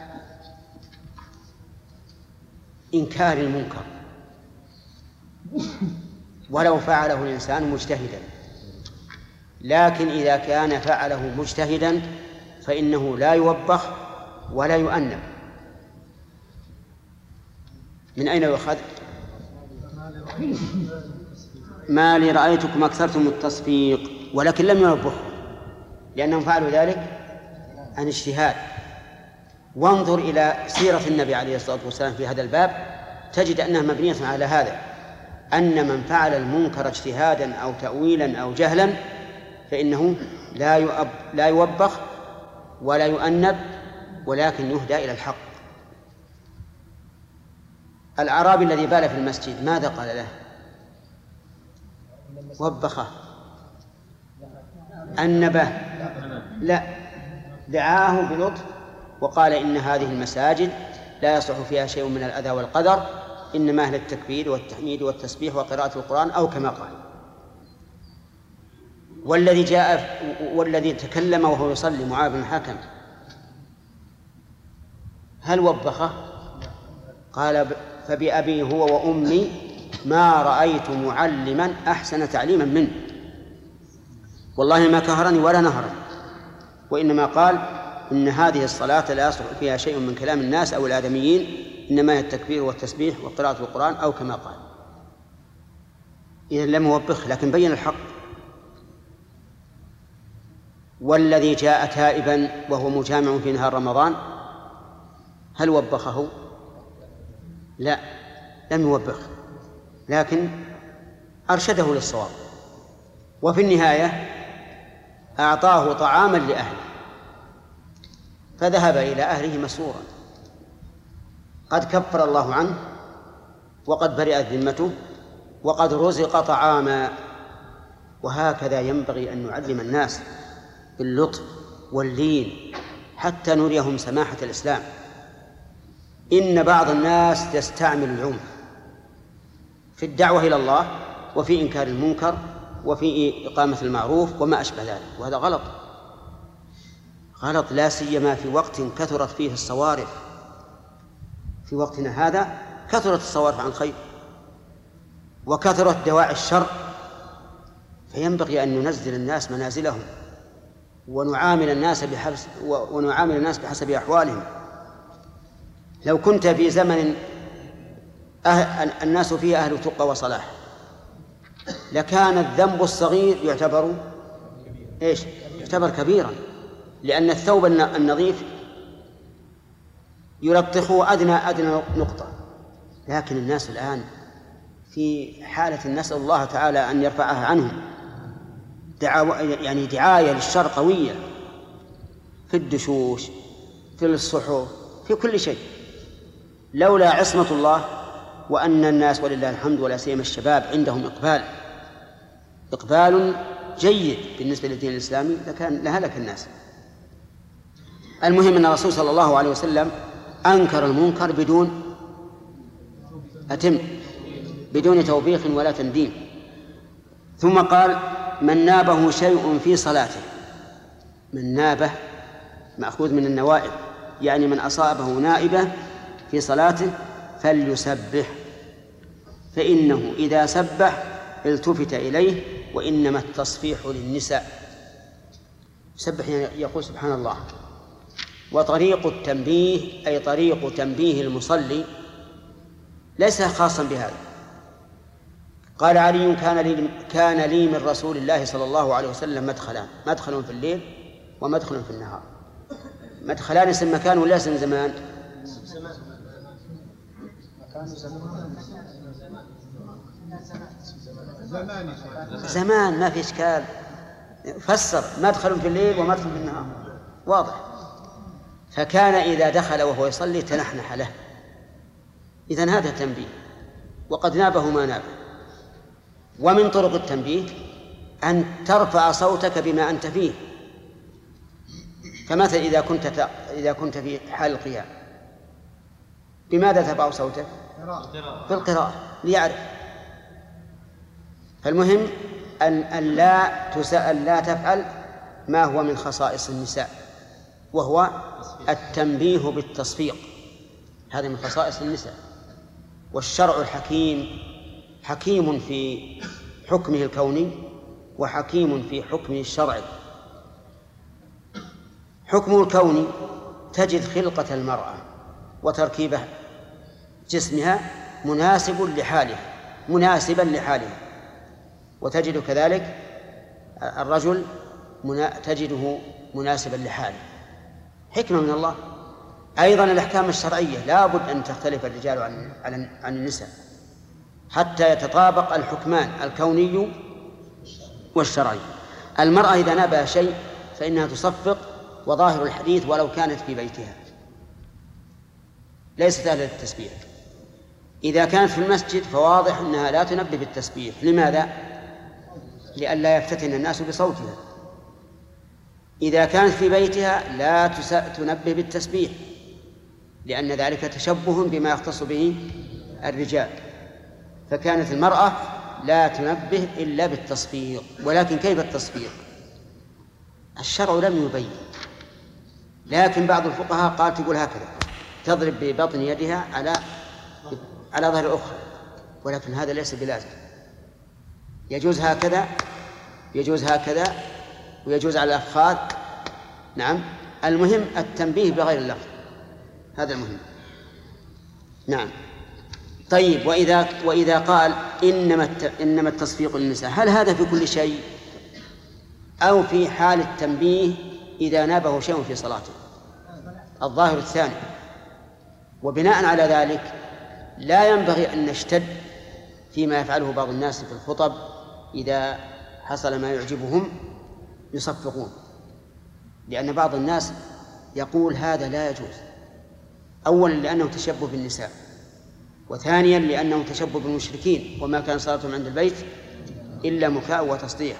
إنكار المنكر ولو فعله الإنسان مجتهدا، لكن إذا كان فعله مجتهدا فإنه لا يوبخ ولا يؤنب. من أين يؤخذ؟ ما لي رأيتكم أكثرتم التصفيق، ولكن لم يوبخوا لأنهم فعلوا ذلك عن اجتهاد. وانظر إلى سيرة النبي عليه الصلاة والسلام في هذا الباب تجد أنها مبنية على هذا، أن من فعل المنكر اجتهادا أو تأويلا أو جهلا فإنه لا يؤب لا يوبخ ولا يؤنب، ولكن يهدى إلى الحق. الأعرابي الذي بال في المسجد ماذا قال له؟ وبخه؟ أنبه؟ لا، دعاه بلطف وقال إن هذه المساجد لا يصلح فيها شيء من الأذى والقدر، إنما أهل التكبير والتحميد والتسبيح وقراءة القرآن أو كما قال. والذي جاء والذي تكلم وهو يصلي معاذ بن الحكم هل وبخه؟ قال فبأبي هو وأمي ما رأيت معلما أحسن تعليما منه، والله ما كهرني ولا نهرني، وإنما قال إن هذه الصلاة لا يصلح فيها شيء من كلام الناس أو الآدميين، إنما هي التكبير والتسبيح وقراءة القرآن أو كما قال. إذن لم يوبخ لكن بين الحق. والذي جاء تائبا وهو مجامع في نهار رمضان هل وبخه؟ لا، لم يوبخ، لكن أرشده للصواب. وفي النهاية أعطاه طعاما لأهله فذهب إلى أهله مسرورا، قد كفر الله عنه وقد برئت ذمته وقد رزق طعاما. وهكذا ينبغي أن نعلم الناس باللطف واللين حتى نريهم سماحة الإسلام. إن بعض الناس يستعمل العنف في الدعوة إلى الله وفي إنكار المنكر وفي إقامة المعروف وما أشبه ذلك، وهذا غلط غلط لا سيما في وقت كثرت فيه الصوارف. في وقتنا هذا كثرت الصوارف عن خير وكثرت دواعي الشر، فينبغي أن ننزل الناس منازلهم ونعامل الناس بحسب ونعامل الناس بحسب أحوالهم. لو كنت في زمن أهل الناس فيه أهل تقى وصلاح لكان الذنب الصغير يعتبر إيش؟ يعتبر كبيرا، لأن الثوب النظيف يلطخه أدنى أدنى نقطة. لكن الناس الآن في حالة نسأل الله تعالى أن يرفعها عنهم، دعاوى يعني دعاية للشر قوية في الدشوش في الصحف في كل شيء، لولا عصمة الله وأن الناس ولله الحمد ولا سيما الشباب عندهم إقبال إقبال جيد بالنسبة للدين الإسلامي لكان لهلك الناس. المهم أن الرسول صلى الله عليه وسلم أنكر المنكر بدون أتم بدون توبيخ ولا تنديم. ثم قال من نابه شيء في صلاته، من نابه مأخوذ من النوائب، يعني من أصابه نائبة في صلاته فليسبح، فإنه إذا سبح التفت إليه، وإنما التصفيح للنساء. سبح يقول سبحان الله. وطريق التنبيه أي طريق تنبيه المصلي ليس خاصا بهذا. قال علي كان لي, كان لي من رسول الله صلى الله عليه وسلم مدخلان، مدخل في الليل ومدخل في النهار. مدخلان اسم مكان ولا اسم زمان؟ زمان ما في إشكال، فسر مدخل في الليل ومدخل في النهار واضح. فكان إذا دخل وهو يصلي تنحنح له، إذن هذا تنبيه، وقد نابه ما نابه. ومن طرق التنبيه أن ترفع صوتك بما أنت فيه. فمثلا إذا كنت ت... إذا كنت في حال القيام بماذا ترفع صوتك؟ في القراءة ليعرف. فالمهم أن أن لا تسأل لا تفعل ما هو من خصائص النساء، وهو التنبيه بالتصفيق، هذا من خصائص النساء. والشرع الحكيم حكيم في حكمه الكوني وحكيم في حكمه الشرعي. حكمه الكوني تجد خلقة المرأة وتركيبه جسمها مناسب لحالها مناسبا لحالها، وتجد كذلك الرجل منا... تجده مناسبا لحاله، حكمة من الله. أيضا الأحكام الشرعية لا بد أن تختلف الرجال عن عن النساء حتى يتطابق الحكمان الكوني والشرعي. المرأة إذا نابها شيء فإنها تصفق، وظاهر الحديث ولو كانت في بيتها ليست أهلا للتسبيح. إذا كانت في المسجد فواضح أنها لا تنبه بالتسبيح. لماذا؟ لئلا يفتتن الناس بصوتها. إذا كانت في بيتها لا تنبه بالتسبيح، لأن ذلك تشبه بما يختص به الرجال. فكانت المرأة لا تنبه إلا بالتصفيق. ولكن كيف التصفيق؟ الشرع لم يبين، لكن بعض الفقهاء قال تقول هكذا، تضرب ببطن يدها على على ظهر الأخرى، ولكن هذا ليس بلازم. يجوز هكذا، يجوز هكذا، ويجوز على الأفخاذ. نعم، المهم التنبيه بغير اللفظ، هذا المهم. نعم. طيب، وإذا وإذا قال إنما إنما التصفيق للنساء، هل هذا في كل شيء أو في حال التنبيه إذا نابه شيء في صلاته؟ الظاهر الثاني. وبناء على ذلك لا ينبغي أن نشتد فيما يفعله بعض الناس في الخطب، إذا حصل ما يعجبهم يصفقون، لأن بعض الناس يقول هذا لا يجوز. أولا لأنه تشبه بالنساء، وثانيا لأنه تشبه بالمشركين، وما كان صلاتهم عند البيت إلا مكاء وتصدية.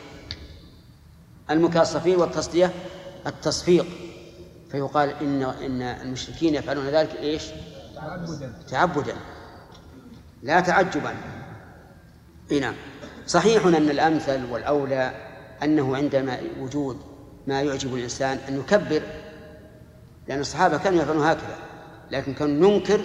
المكاء الصفير والتصدية التصفيق. فيقال إن إن المشركين يفعلون ذلك إيش؟ تعبدا تعبدا لا تعجبا. نعم. صحيح أن الأمثل والأولى أنه عندما وجود ما يعجب الإنسان أن يكبر، لأن الصحابة كانوا يفعلون هكذا، لكن كانوا ننكر،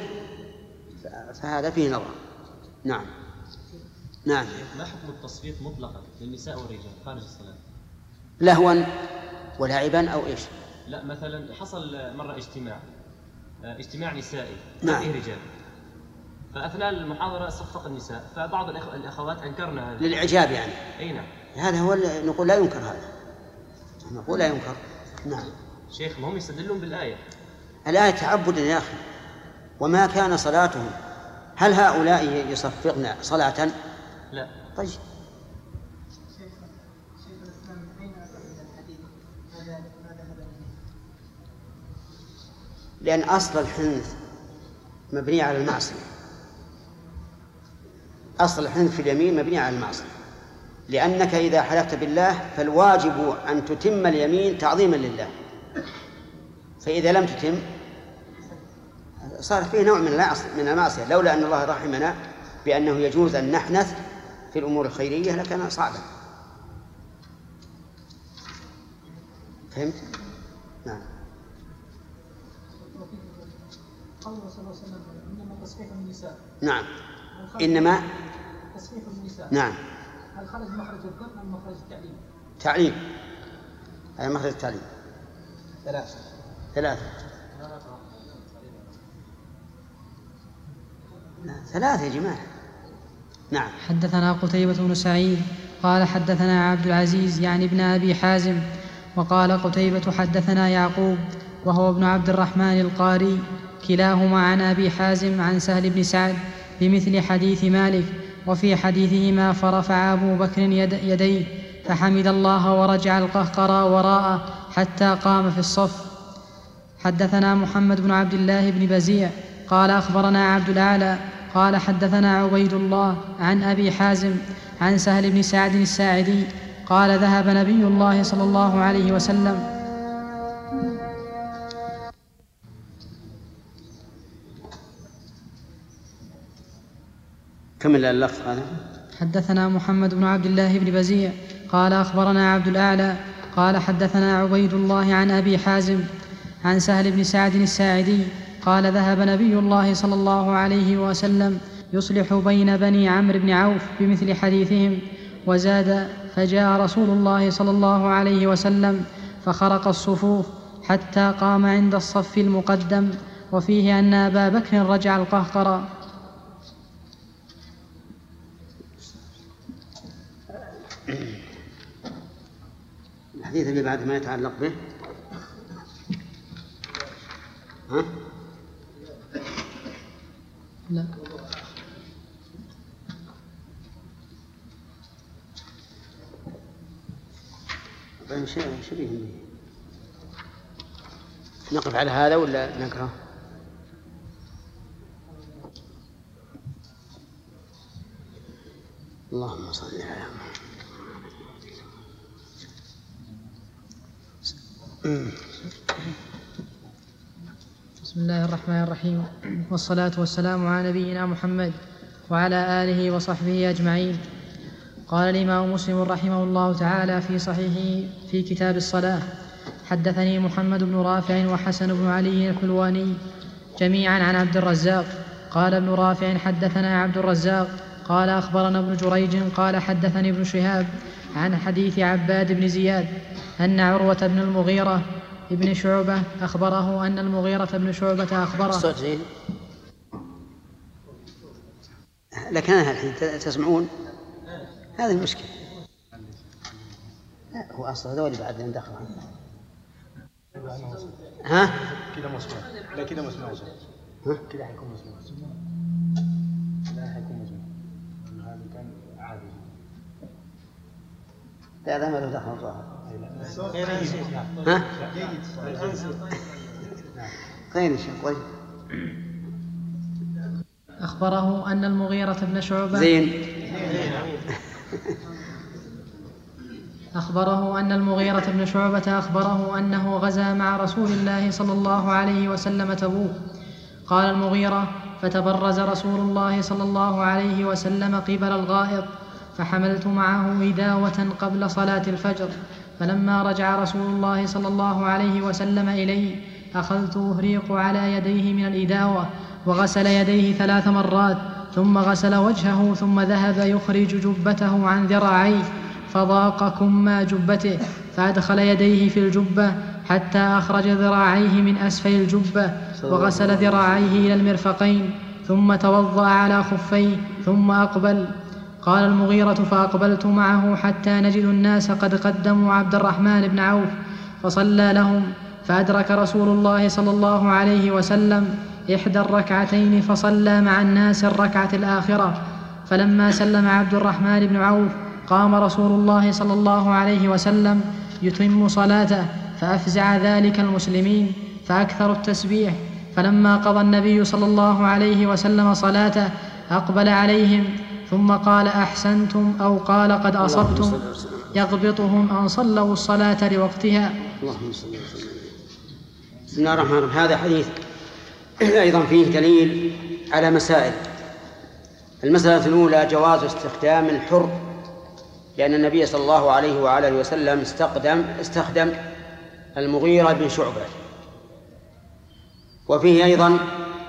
فهذا فيه نظر. نعم. نعم. ما حكم التصفيق مطلقا للنساء والرجال خارج الصلاة؟ لهوا ولعبا أو إيش؟ لا، مثلا حصل مرة اجتماع اجتماع نسائي نعم. فيه رجال، فأثناء المحاضرة صفق النساء، فبعض الأخوات أنكرنا هذا للإعجاب يعني. أي نعم. هذا هو نقول لا ينكر، هذا نقول لا ينكر. نعم. شيخ، ما هم يستدلون بالآية. الآية تعبدا يا أخي، وما كان صلاتهم. هل هؤلاء يصفقن صلاة؟ لا. طيب. لأن أصل الحنث مبني على المعصية، أصل الحنث في اليمين مبني على المعصية، لأنك إذا حلفت بالله فالواجب أن تتم اليمين تعظيما لله، فإذا لم تتم صار فيه نوع من من المعصية. لولا أن الله رحمنا بأنه يجوز أن نحنث في الأمور الخيرية لكان صعبا. فهمت؟ نعم. قال صلى الله عليه وسلم إنما تصفيح النساء. نعم. إنما تصفيح النساء. نعم. هل خرج مخرج الذم أم مخرج التعليم؟ تعليم. هذا مخرج التعليم. ثلاثة. ثلاثة. ثلاثة يا جماعة. نعم. حدثنا قتيبة بن سعيد قال حدثنا عبد العزيز يعني ابن أبي حازم، وقال قتيبة حدثنا يعقوب وهو ابن عبد الرحمن القاري، كلاهما عن أبي حازم عن سهل بن سعد بمثل حديث مالك. وفي حديثهما فرفع أبو بكر يد يديه فحمد الله ورجع القهقرى وراءه حتى قام في الصف. حدثنا محمد بن عبد الله بن بزيع قال أخبرنا عبد الأعلى قال حدثنا عبيد الله عن أبي حازم عن سهل بن سعد الساعدي قال ذهب نبي الله صلى الله عليه وسلم كمل اللفظ هذا. حدثنا محمد بن عبد الله بن بزيع قال أخبرنا عبد الأعلى قال حدثنا عبيد الله عن أبي حازم عن سهل بن سعد الساعدي قال ذهب نبي الله صلى الله عليه وسلم يصلح بين بني عمرو بن عوف بمثل حديثهم. وزاد فجاء رسول الله صلى الله عليه وسلم فخرق الصفوف حتى قام عند الصف المقدم. وفيه أن أبا بكر رجع القهقرى. الحديث اللي بعد ما يتعلق به ها؟ لا شبيه نقف على هذا ولا نقرأ؟ اللهم صل على محمد. بسم الله الرحمن الرحيم والصلاة والسلام على نبينا محمد وعلى آله وصحبه أجمعين. قال الإمام مسلم رحمه الله تعالى في صحيحه في كتاب الصلاة: حدثني محمد بن رافع وحسن بن علي الحلواني جميعا عن عبد الرزاق. قال ابن رافع: حدثنا عبد الرزاق قال أخبرنا ابن جريج قال حدثني ابن شهاب عن حديث عباد بن زياد أن عروة بن المغيرة ابن شعبة أخبره أن المغيرة بن شعبة أخبره. لكن الحين تسمعون هذه المشكلة. لا هو أصلا ذولي بعد أن دخل ها كذا مسموع. لا كذا مسموع. ها كذا حيكون مسموع. لا حيكون مسموع. هذا كان عادي. لا هذا ما له دخل ظاهر. ها؟ طيب طيب. أخبره أن المغيرة بن شعبة زين. أخبره أن المغيرة بن شعبة أخبره أنه غزا مع رسول الله صلى الله عليه وسلم تبوك. قال المغيرة: فتبرز رسول الله صلى الله عليه وسلم قبل الغائط فحملت معه إداوة قبل صلاة الفجر، فلما رجع رسول الله صلى الله عليه وسلم إلي أخذت أهريق على يديه من الإداوة وغسل يديه ثلاث مرات ثم غسل وجهه ثم ذهب يخرج جبته عن ذراعيه فضاق كما جبته فأدخل يديه في الجبة حتى أخرج ذراعيه من أسفل الجبة وغسل ذراعيه إلى المرفقين ثم توضأ على خفيه ثم أقبل. قال المغيرة: فأقبلت معه حتى نجد الناس قد قدموا عبد الرحمن بن عوف فصلى لهم، فأدرك رسول الله صلى الله عليه وسلم إحدى الركعتين فصلى مع الناس الركعة الآخرة. فلما سلم عبد الرحمن بن عوف قام رسول الله صلى الله عليه وسلم يتم صلاته فأفزع ذلك المسلمين فأكثروا التسبيح. فلما قضى النبي صلى الله عليه وسلم صلاته أقبل عليهم ثم قال: أحسنتم، أو قال: قد أصبتم، يغبطهم أن صلوا الصلاة لوقتها. اللهم صل وسلم. بسم الله الرحمن الرحيم. هذا حديث أيضا فيه دليل على مسائل. المسألة الأولى: جواز استخدام الحر، لأن النبي صلى الله عليه وعلى آله وسلم استخدم استخدم المغيرة بن شعبة. وفيه أيضا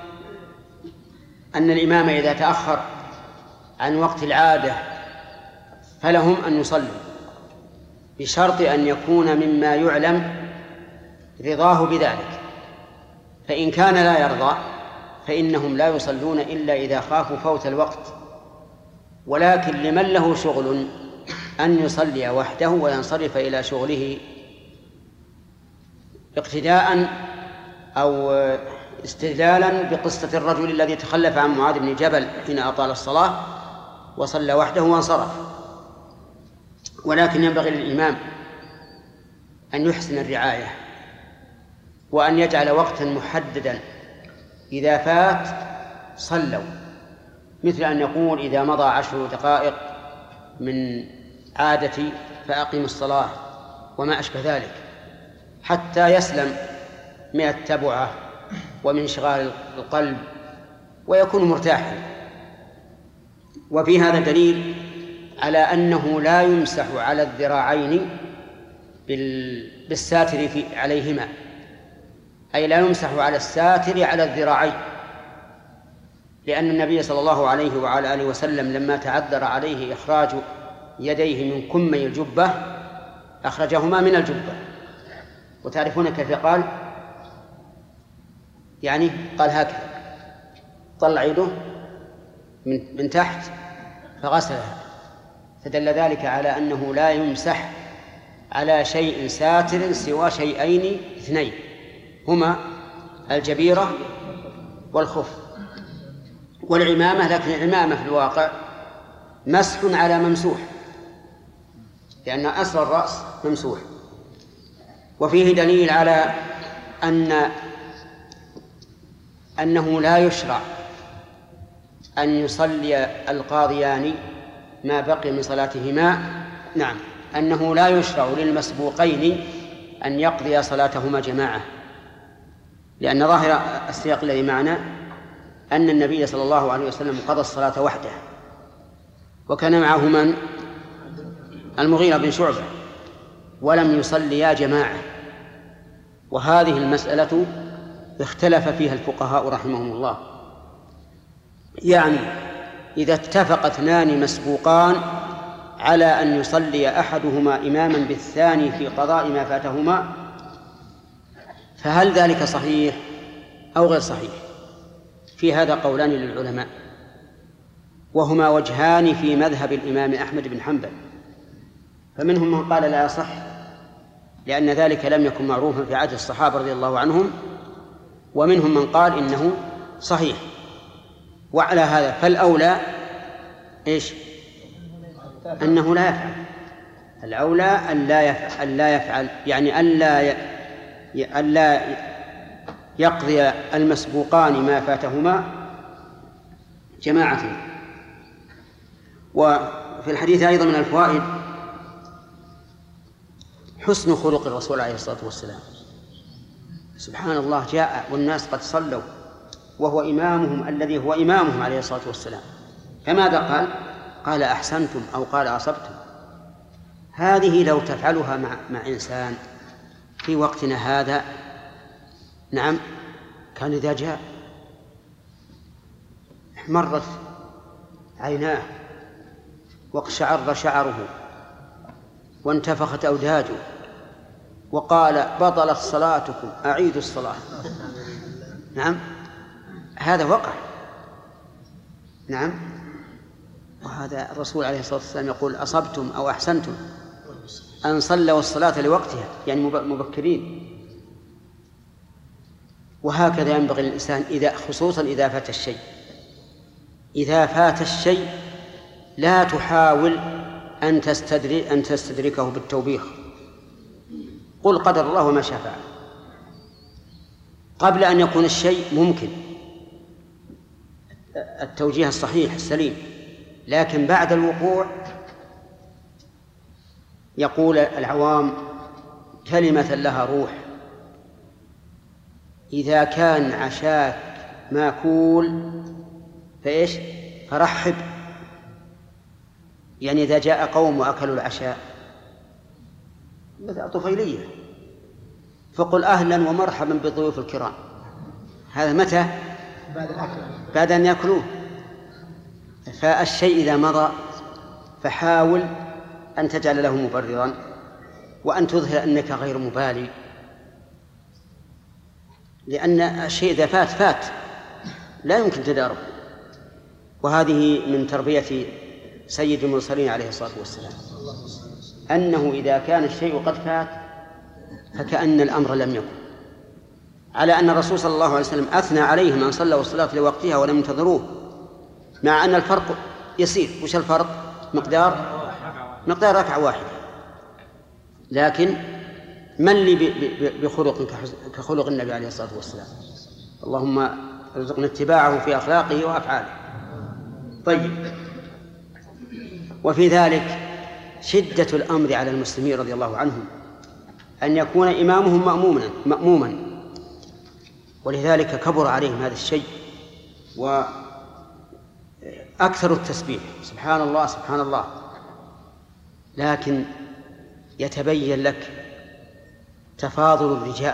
أن الإمام إذا تأخر عن وقت العادة فلهم أن يصلوا بشرط أن يكون مما يعلم رضاه بذلك، فإن كان لا يرضى فإنهم لا يصلون إلا إذا خافوا فوت الوقت. ولكن لمن له شغل أن يصلي وحده وينصرف إلى شغله اقتداء أو استدلالا بقصة الرجل الذي تخلف عن معاذ بن جبل حين أطال الصلاة وصلى وحده وانصرف. ولكن ينبغي للإمام أن يحسن الرعاية وأن يجعل وقتا محددا، إذا فات صلوا، مثل أن يقول إذا مضى عشر دقائق من عادتي فأقيم الصلاة وما أشبه ذلك، حتى يسلم من التبعة ومن انشغال القلب ويكون مرتاحا. وفي هذا دليل على أنه لا يمسح على الذراعين بالساتر في عليهما، أي لا يمسح على الساتر على الذراعين، لأن النبي صلى الله عليه وعلى آله وسلم لما تعذر عليه إخراج يديه من كمي الجبة أخرجهما من الجبة. وتعرفون كيف قال؟ يعني قال هكذا، طلع يده من, من تحت فغسلها، فدل ذلك على أنه لا يمسح على شيء ساتر سوى شيئين اثنين هما الجبيرة والخف والعمامة. لكن العمامة في الواقع مسح على ممسوح، لأن أصل الرأس ممسوح. وفيه دليل على أن أنه لا يشرع أن يصلي القاضيان ما بقي من صلاتهما، نعم، أنه لا يشرع للمسبوقين أن يقضي صلاتهما جماعة، لأن ظاهر السياق الذي معنا أن النبي صلى الله عليه وسلم قضى الصلاة وحده، وكان معه من؟ المغيرة بن شعبة، ولم يصليا جماعة. وهذه المسألة اختلف فيها الفقهاء رحمهم الله، يعني إذا اتفق اثنان مسبوقان على أن يصلي أحدهما إماما بالثاني في قضاء ما فاتهما، فهل ذلك صحيح أو غير صحيح؟ في هذا قولان للعلماء، وهما وجهان في مذهب الإمام أحمد بن حنبل. فمنهم من قال لا يصح، لأن ذلك لم يكن معروفا في عهد الصحابة رضي الله عنهم، ومنهم من قال إنه صحيح. وعلى هذا فالأولى إيش؟ أنه لا يفعل. الأولى أن لا يفعل, أن لا يفعل يعني ألا ألا يقضي المسبوقان ما فاتهما جماعة. وفي الحديث أيضا من الفوائد حسن خلق الرسول عليه الصلاة والسلام. سبحان الله، جاء والناس قد صلوا وهو إمامهم الذي هو إمامهم عليه الصلاة والسلام، فماذا قال؟ قال أحسنتم أو قال أصبتم. هذه لو تفعلها مع, مع إنسان في وقتنا هذا، نعم، كان إذا جاء مرت عيناه واقشعر شعره وانتفخت أوداجه وقال بطلت صلاتكم أعيدوا الصلاة. نعم، هذا وقع. نعم، وهذا الرسول عليه الصلاة والسلام يقول أصبتم أو أحسنتم أن صلوا الصلاة لوقتها، يعني مبكرين. وهكذا ينبغي للإنسان إذا خصوصا إذا فات الشيء إذا فات الشيء لا تحاول أن تستدرك أن تستدركه بالتوبيخ، قل قدر الله وما شاء فعل. قبل أن يكون الشيء ممكن التوجيه الصحيح السليم، لكن بعد الوقوع يقول العوام كلمة لها روح: إذا كان عشاك ماكول فإيش؟ فرحب. يعني إذا جاء قوم وأكلوا العشاء مثل طفيلية فقل أهلا ومرحبا بالضيوف الكرام. هذا متى؟ بعد الأكل، بعد أن يأكلوه. فالشيء إذا مضى فحاول أن تجعل له مبررا وأن تظهر أنك غير مبالي، لأن الشيء إذا فات فات لا يمكن تداركه. وهذه من تربية سيد المرسلين عليه الصلاة والسلام، أنه إذا كان الشيء قد فات فكأن الأمر لم يكن، على أن الرسول صلى الله عليه وسلم أثنى عليهم أن صلوا الصلاة لوقتها ولم ينتظروه، مع أن الفرق يسير. وش الفرق؟ مقدار مقدار ركعة واحدة، لكن من لي بخلق كخلق النبي عليه الصلاة والسلام. اللهم ارزقنا اتباعه في أخلاقه وأفعاله. طيب، وفي ذلك شدة الأمر على المسلمين رضي الله عنهم أن يكون إمامهم مأموما مأموما ولذلك كبر عليهم هذا الشيء وأكثر التسبيح. سبحان الله سبحان الله. لكن يتبين لك تفاضل الرجال.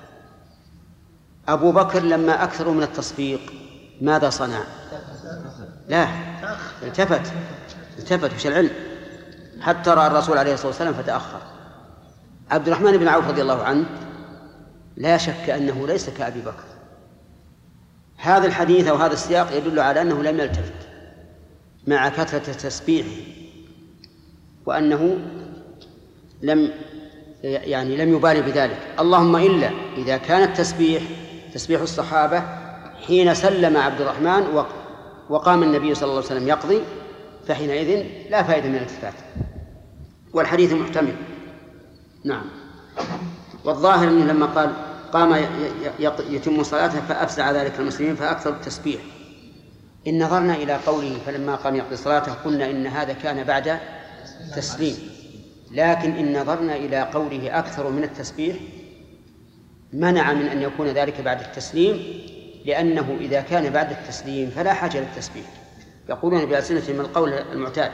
أبو بكر لما أكثروا من التصفيق ماذا صنع؟ لا، التفت التفت وش العلم، حتى رأى الرسول عليه الصلاة والسلام فتأخر. عبد الرحمن بن عوف رضي الله عنه لا شك أنه ليس كأبي بكر. هذا الحديث أو هذا السياق يدل على أنه لم يلتفت مع كثرة تسبيحه، وأنه لم يعني لم يبالي بذلك. اللهم إلا إذا كان التسبيح تسبيح الصحابة حين سلم عبد الرحمن وقام النبي صلى الله عليه وسلم يقضي، فحينئذ لا فائدة من الالتفات، والحديث محتمل. نعم. والظاهر أنه لما قال قام يتم صلاته فأفزع ذلك المسلمين فأكثر التسبيح. إن نظرنا إلى قوله فلما قام يقضي صلاته قلنا إن هذا كان بعد تسليم، لكن إن نظرنا إلى قوله أكثر من التسبيح منع من أن يكون ذلك بعد التسليم، لأنه إذا كان بعد التسليم فلا حاجة للتسبيح، يقولون بألسنتهم من القول المعتاد.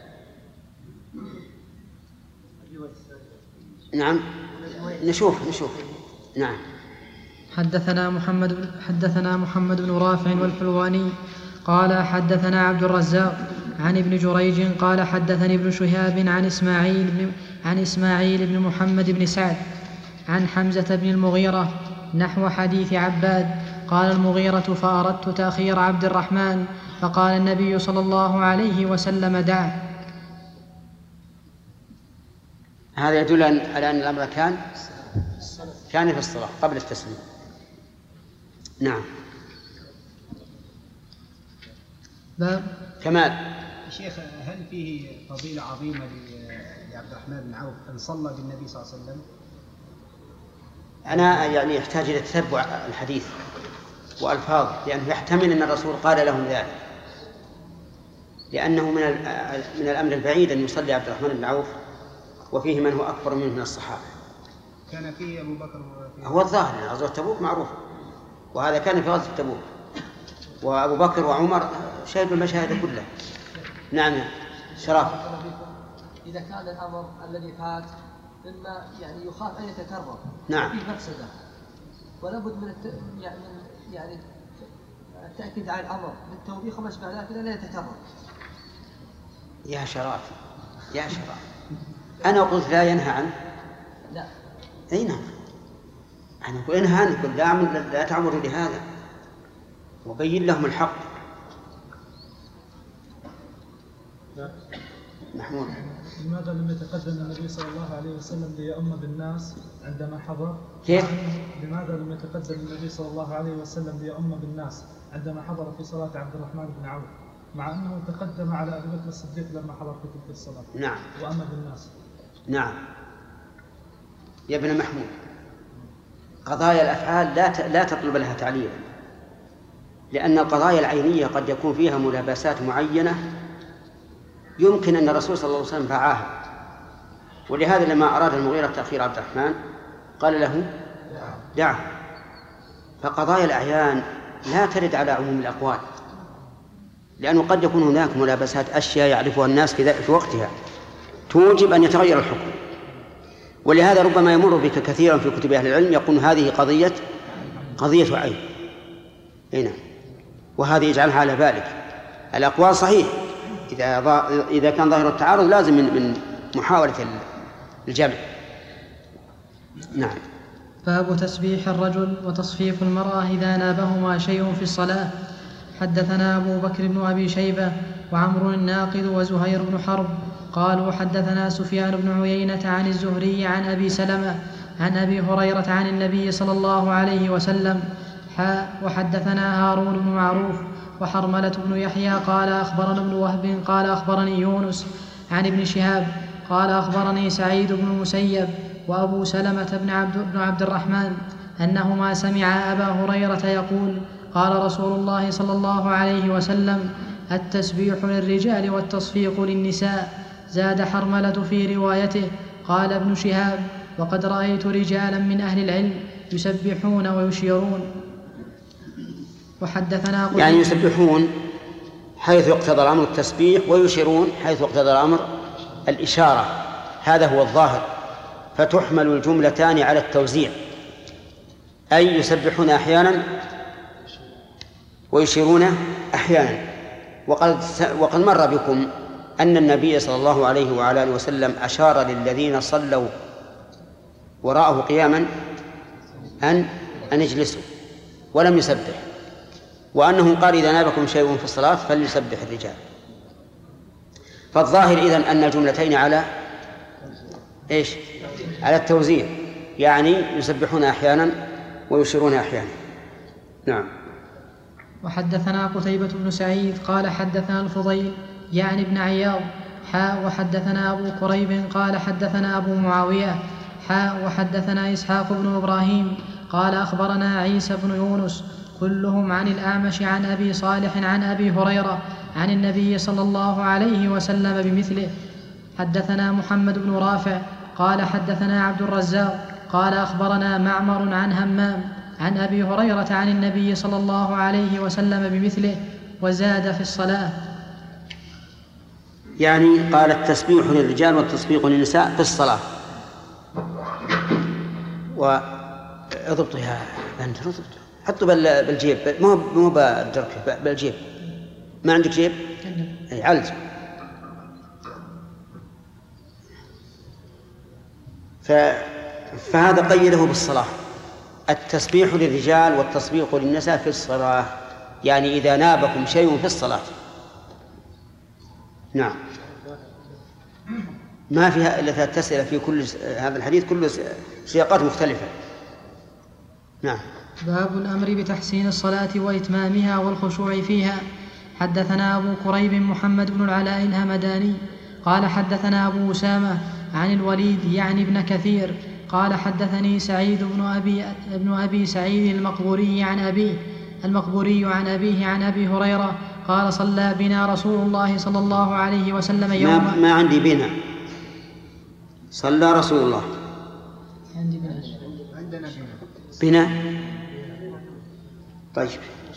نعم نشوف نشوف نعم. حدثنا محمد حدثنا محمد بن رافع والحلواني قال حدثنا عبد الرزاق عن ابن جريج قال حدثني ابن شهاب عن إسماعيل بن عن إسماعيل بن محمد بن سعد عن حمزة بن المغيرة نحو حديث عباد. قال المغيرة فأردت تأخير عبد الرحمن فقال النبي صلى الله عليه وسلم دع. هذا يدل على أن الأمر كان كان في الصلاة قبل التسليم. نعم. باب كمال. شيخ، هل فيه فضيلة عظيمة لعبد الرحمن بن عوف أن صلى بالنبي صلى الله عليه وسلم؟ أنا يعني يحتاج إلى تتبع الحديث وألفاظه، لأنه يحتمل أن الرسول قال لهم ذلك، لأنه من من الأمر البعيد أن يصلي عبد الرحمن بن عوف وفيه من هو أكبر منه من الصحابة. كان فيه أبو بكر وفيه هو الظاهر غزوة تبوك معروف، وهذا كان في غزوة تبوك، وأبو بكر وعمر شهدوا المشاهد كلها. نعم شرف. إذا كان الأمر الذي فات مما يعني يخاف أن يتكرر، نعم، فيه مفسدة، ولا بد من الت... يعني يعني التأكيد على الأمر بالتوبيخ وما شابه ذلك لا يتكرر. يا شرف يا شرف، أنا قلت لا ينهى عنه. لا. أي نعم، أنا أقول انهى عنه، قل لا, لا تعمروا لهذا وبين لهم الحق. محمود. لماذا لم يتقدم النبي صلى الله عليه وسلم ليؤم بالناس عندما حضر؟ كيف؟ لماذا لم يتقدم النبي صلى الله عليه وسلم ليؤم بالناس عندما حضر في صلاة عبد الرحمن بن عوف، مع أنه تقدم على أبي بكر الصديق لما حضر في تلك الصلاة؟ نعم. وأم بالناس. نعم. يا ابن محمود، قضايا الأفعال لا لا تطلب لها تعليلا، لأن القضايا العينية قد يكون فيها ملابسات معينة يمكن أن الرسول صلى الله عليه وسلم فعاها، ولهذا لما أراد المغيرة تأخير عبد الرحمن قال له دعه. فقضايا الأعيان لا ترد على عموم الأقوال، لأنه قد يكون هناك ملابسات أشياء يعرفها الناس في وقتها توجب أن يتغير الحكم، ولهذا ربما يمر بك كثيرا في كتب أهل العلم يقول هذه قضية قضية عين. هنا وهذه يجعلها على بالك. الأقوال صحيح، إذا إذا كان ظاهر التعارض لازم من من محاولة الجمع. نعم. باب تسبيح الرجل وتصفيق المرأة إذا نابهما شيء في الصلاة. حدثنا أبو بكر بن أبي شيبة وعمرو الناقد وزهير بن حرب قالوا حدثنا سفيان بن عيينة عن الزهري عن أبي سلمة عن أبي هريرة عن النبي صلى الله عليه وسلم. حاء وحدثنا هارون بن معروف وحرملة بن يحيى قال أخبرنا ابن وهب قال أخبرني يونس عن ابن شهاب قال أخبرني سعيد بن المسيب وأبو سلمة بن عبد, بن عبد الرحمن أنهما سمعا أبا هريرة يقول قال رسول الله صلى الله عليه وسلم التسبيح للرجال والتصفيق للنساء. زاد حرملة في روايته قال ابن شهاب وقد رأيت رجالا من أهل العلم يسبحون ويشيرون. وحدثنا يعني يسبحون حيث يقتضى الأمر التسبيح ويشيرون حيث يقتضى الأمر الإشارة، هذا هو الظاهر، فتحمل الجملتان على التوزيع، أي يسبحون أحيانا ويشيرون أحيانا. وقد, وقد مر بكم أن النبي صلى الله عليه وعلى آله وسلم أشار للذين صلوا وراءه قياما أن أن يجلسوا ولم يسبح، وأنه قال إذا نابكم شيء في الصلاة فليسبح الرجال. فالظاهر إذن أن الجملتين على إيش؟ على التوزيع، يعني يسبحون أحيانا ويشيرون أحيانا. نعم. وحدثنا قتيبة بن سعيد قال حدثنا الفضيل يعني ابن عياض حاء وحدثنا أبو كريب قال حدثنا أبو معاوية حاء وحدثنا إسحاق بن إبراهيم قال أخبرنا عيسى بن يونس كلهم عن الأعمش عن أبي صالح عن أبي هريرة عن النبي صلى الله عليه وسلم بمثله. حدثنا محمد بن رافع قال حدثنا عبد الرزاق قال أخبرنا معمر عن همام عن أبي هريرة عن النبي صلى الله عليه وسلم بمثله وزاد في الصلاة. يعني قال التسبيح للرجال والتصفيق للنساء في الصلاة. واضبطها أنت اضبط حطوا بالجيب، مو مو بالدركة، بالجيب. ما عندك جيب؟ أي علج. ف... فهذا قيده بالصلاة، التسبيح للرجال والتصفيق للنساء في الصلاة، يعني إذا نابكم شيء في الصلاة. نعم. ما فيها إلا ثلاث أسئلة في كل هذا الحديث، كله سياقات مختلفة. نعم. باب الأمر بتحسين الصلاة وإتمامها والخشوع فيها. حدثنا أبو كريب محمد بن العلاء الهمداني قال حدثنا أبو أسامة عن الوليد يعني ابن كثير قال حدثني سعيد بن أبي, ابن أبي سعيد المقبوري عن أبيه المقبوري عن أبيه عن أبي هريرة قال صلى بنا رسول الله صلى الله عليه وسلم يوما. ما, ما عندي بنا، صلى رسول الله. عندي بنا. عندنا بنا. طيب.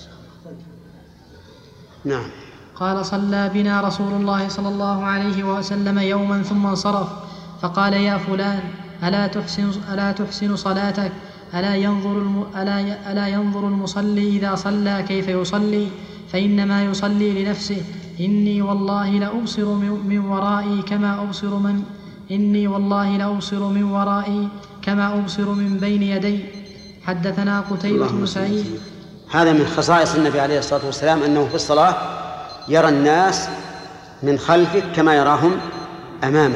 نعم. قال صلى بنا رسول الله صلى الله عليه وسلم يوما ثم انصرف فقال يا فلان ألا تحسن, ألا تحسن صلاتك؟ ألا ينظر, الم... ألا... ألا ينظر المصلي إذا صلى كيف يصلي؟ فإنما يصلي لنفسه. إني والله لأبصر من ورائي كما أبصر من إني والله لأبصر من ورائي كما أبصر من بين يدي. حدثنا قتيبة بن سعيد. هذا من خصائص النبي عليه الصلاة والسلام أنه في الصلاة يرى الناس من خلفه كما يراهم أمامه،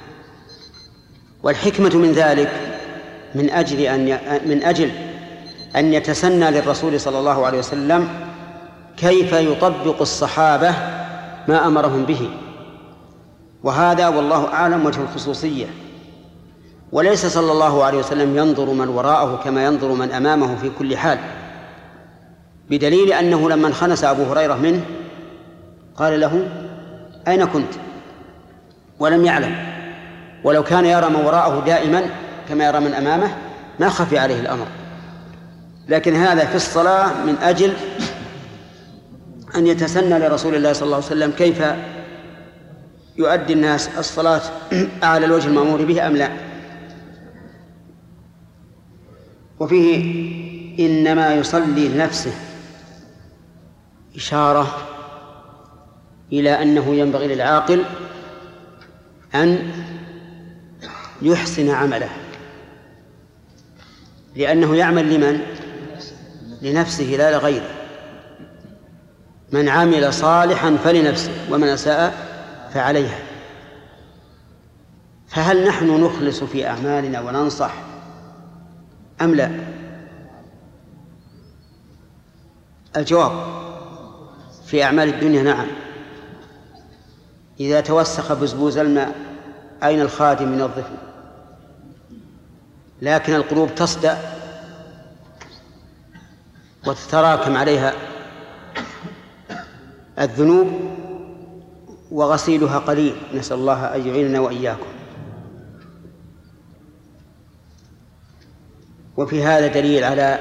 والحكمة من ذلك من أجل أن من أجل أن يتسنى للرسول صلى الله عليه وسلم كيف يطبق الصحابة ما أمرهم به، وهذا والله أعلم وجه الخصوصية. وليس صلى الله عليه وسلم ينظر من وراءه كما ينظر من أمامه في كل حال، بدليل أنه لما انخنس أبو هريرة منه قال له أين كنت؟ ولم يعلم، ولو كان يرى من وراءه دائما كما يرى من أمامه ما خفي عليه الأمر. لكن هذا في الصلاة من أجل أن يتسنى لرسول الله صلى الله عليه وسلم كيف يؤدي الناس الصلاة على الوجه المأمور به أم لا. وفيه إنما يصلي لنفسه إشارة إلى أنه ينبغي للعاقل أن يحسن عمله، لأنه يعمل لمن؟ لنفسه لا لغيره. من عمل صالحا فلنفسه ومن أساء فعليها. فهل نحن نخلص في أعمالنا وننصح أم لا؟ الجواب في أعمال الدنيا نعم. إذا توسخ بزبوز الماء أين الخادم من الضفن؟ لكن القلوب تصدأ وتتراكم عليها الذنوب وغسيلها قليل، نسأل الله أن يعيننا وإياكم. وفي هذا دليل على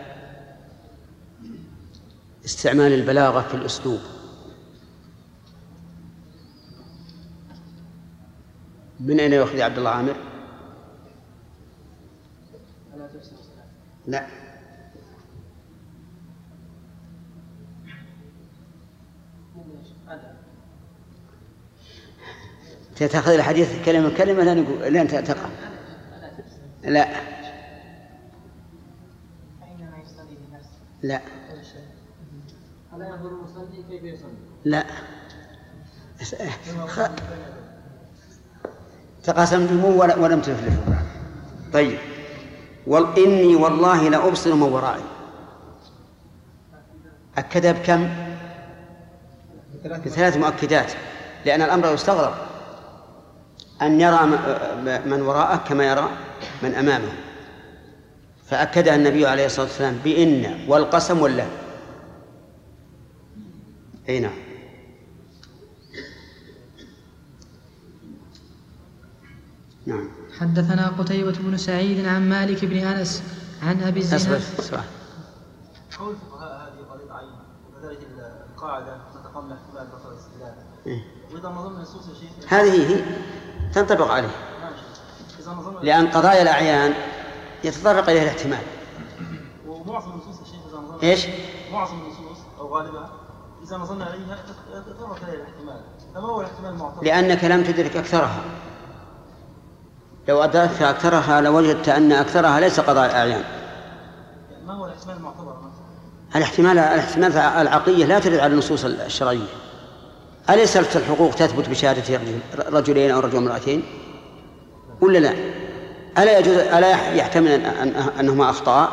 استعمال البلاغة في الأسلوب. من أين يأخذ عبد الله عامر؟ لا، تأخذ الحديث كلمة كلمة لا نقول لا أنت تقع. لا لا لا تقاسمتم ولم تفلحوا. طيب، وإني والله لأبصر من ورائي، أكدها بكم؟ بثلاث مؤكدات، لأن الأمر يستغرب أن يرى من وراءه كما يرى من أمامه، فأكدها النبي عليه الصلاة والسلام بإن والقسم والله. أي نعم. نعم. حدثنا قتيبة بن سعيد عن مالك بن أنس عن أبي الزناد. قول الفقهاء هذه قضية عين، وكذلك القاعدة تتقام احتمال بطل الاستدلال. وإذا نظرنا النصوص يا شيخ هذه هي تنطبق عليه، لأن قضايا الأعيان يتطرق إليها الاحتمال. ومعظم النصوص يا شيخ إذا نظرنا إيش؟ معظم النصوص أو غالبها إذا نظرنا عليها يتطرق إليها الاحتمال. فما هو الاحتمال المعتبر؟ لأنك لم تدرك أكثرها. لو أدركت أكثرها لوجدت أن أكثرها ليس قضايا أعيان. ما هو الاحتمال المعتبر؟ الاحتمال الاحتمال العقلية لا ترد على النصوص الشرعية. أليست الحقوق تثبت بشهادة رجلين أو رجل وامرأتين ولا لا؟ ألا يجوز ألا يحتمل أن أنهما أخطأ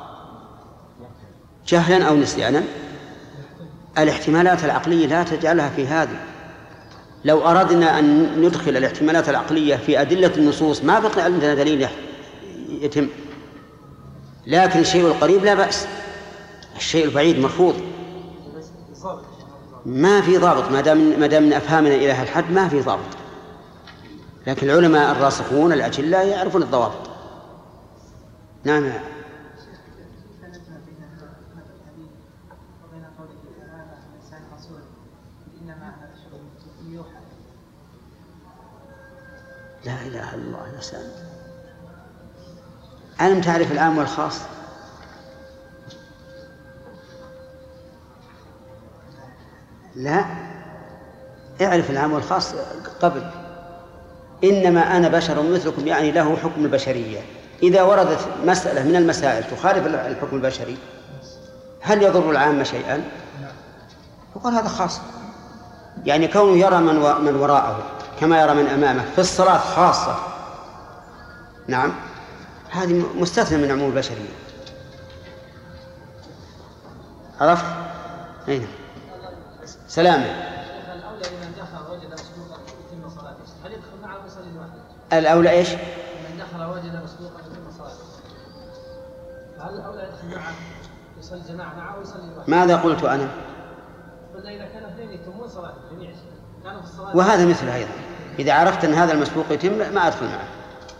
جهلا أو نسيانا؟ الاحتمالات العقلية لا تجعلها في هذه. لو أردنا أن ندخل الاحتمالات العقلية في أدلة النصوص ما بقي عندنا دليل يتم. لكن الشيء القريب لا بأس، الشيء البعيد مرفوض. ما في ضابط ما دام ما دام من أفهامنا إلى هالحد ما في ضابط. لكن العلماء الراسخون الأجلاء يعرفون الضوابط. نعم. لا إله إلا الله يا سلام. ألم تعرف العام والخاص؟ لا، اعرف العام والخاص قبل. إنما أنا بشر مثلكم، يعني له حكم البشرية. إذا وردت مسألة من المسائل تخالف الحكم البشري هل يضر العام شيئا؟ يقول هذا خاص. يعني كونه يرى من, و... من وراءه كما يرى من أمامه في الصلاة خاصة، نعم، هذه مستثنى من عموم البشرية. عرفت؟ أين سلامة؟ الأولى لمن دخل وجد مسبوقا يتم صلاته، هل يدخل معه ويصلي لوحده؟ الأولى إيش؟ من دخل وجد مسبوقا يتم صلاته، فهل الأولى يدخل معه يصلي جماعة معه ويصلي لوحده؟ ماذا قلت أنا؟ قلنا إذا كان اثنين يتمون صلاة جميع كانوا في الصلاة. وهذا مثل أيضا، إذا عرفت أن هذا المسبوق يتم ما أدخل معه.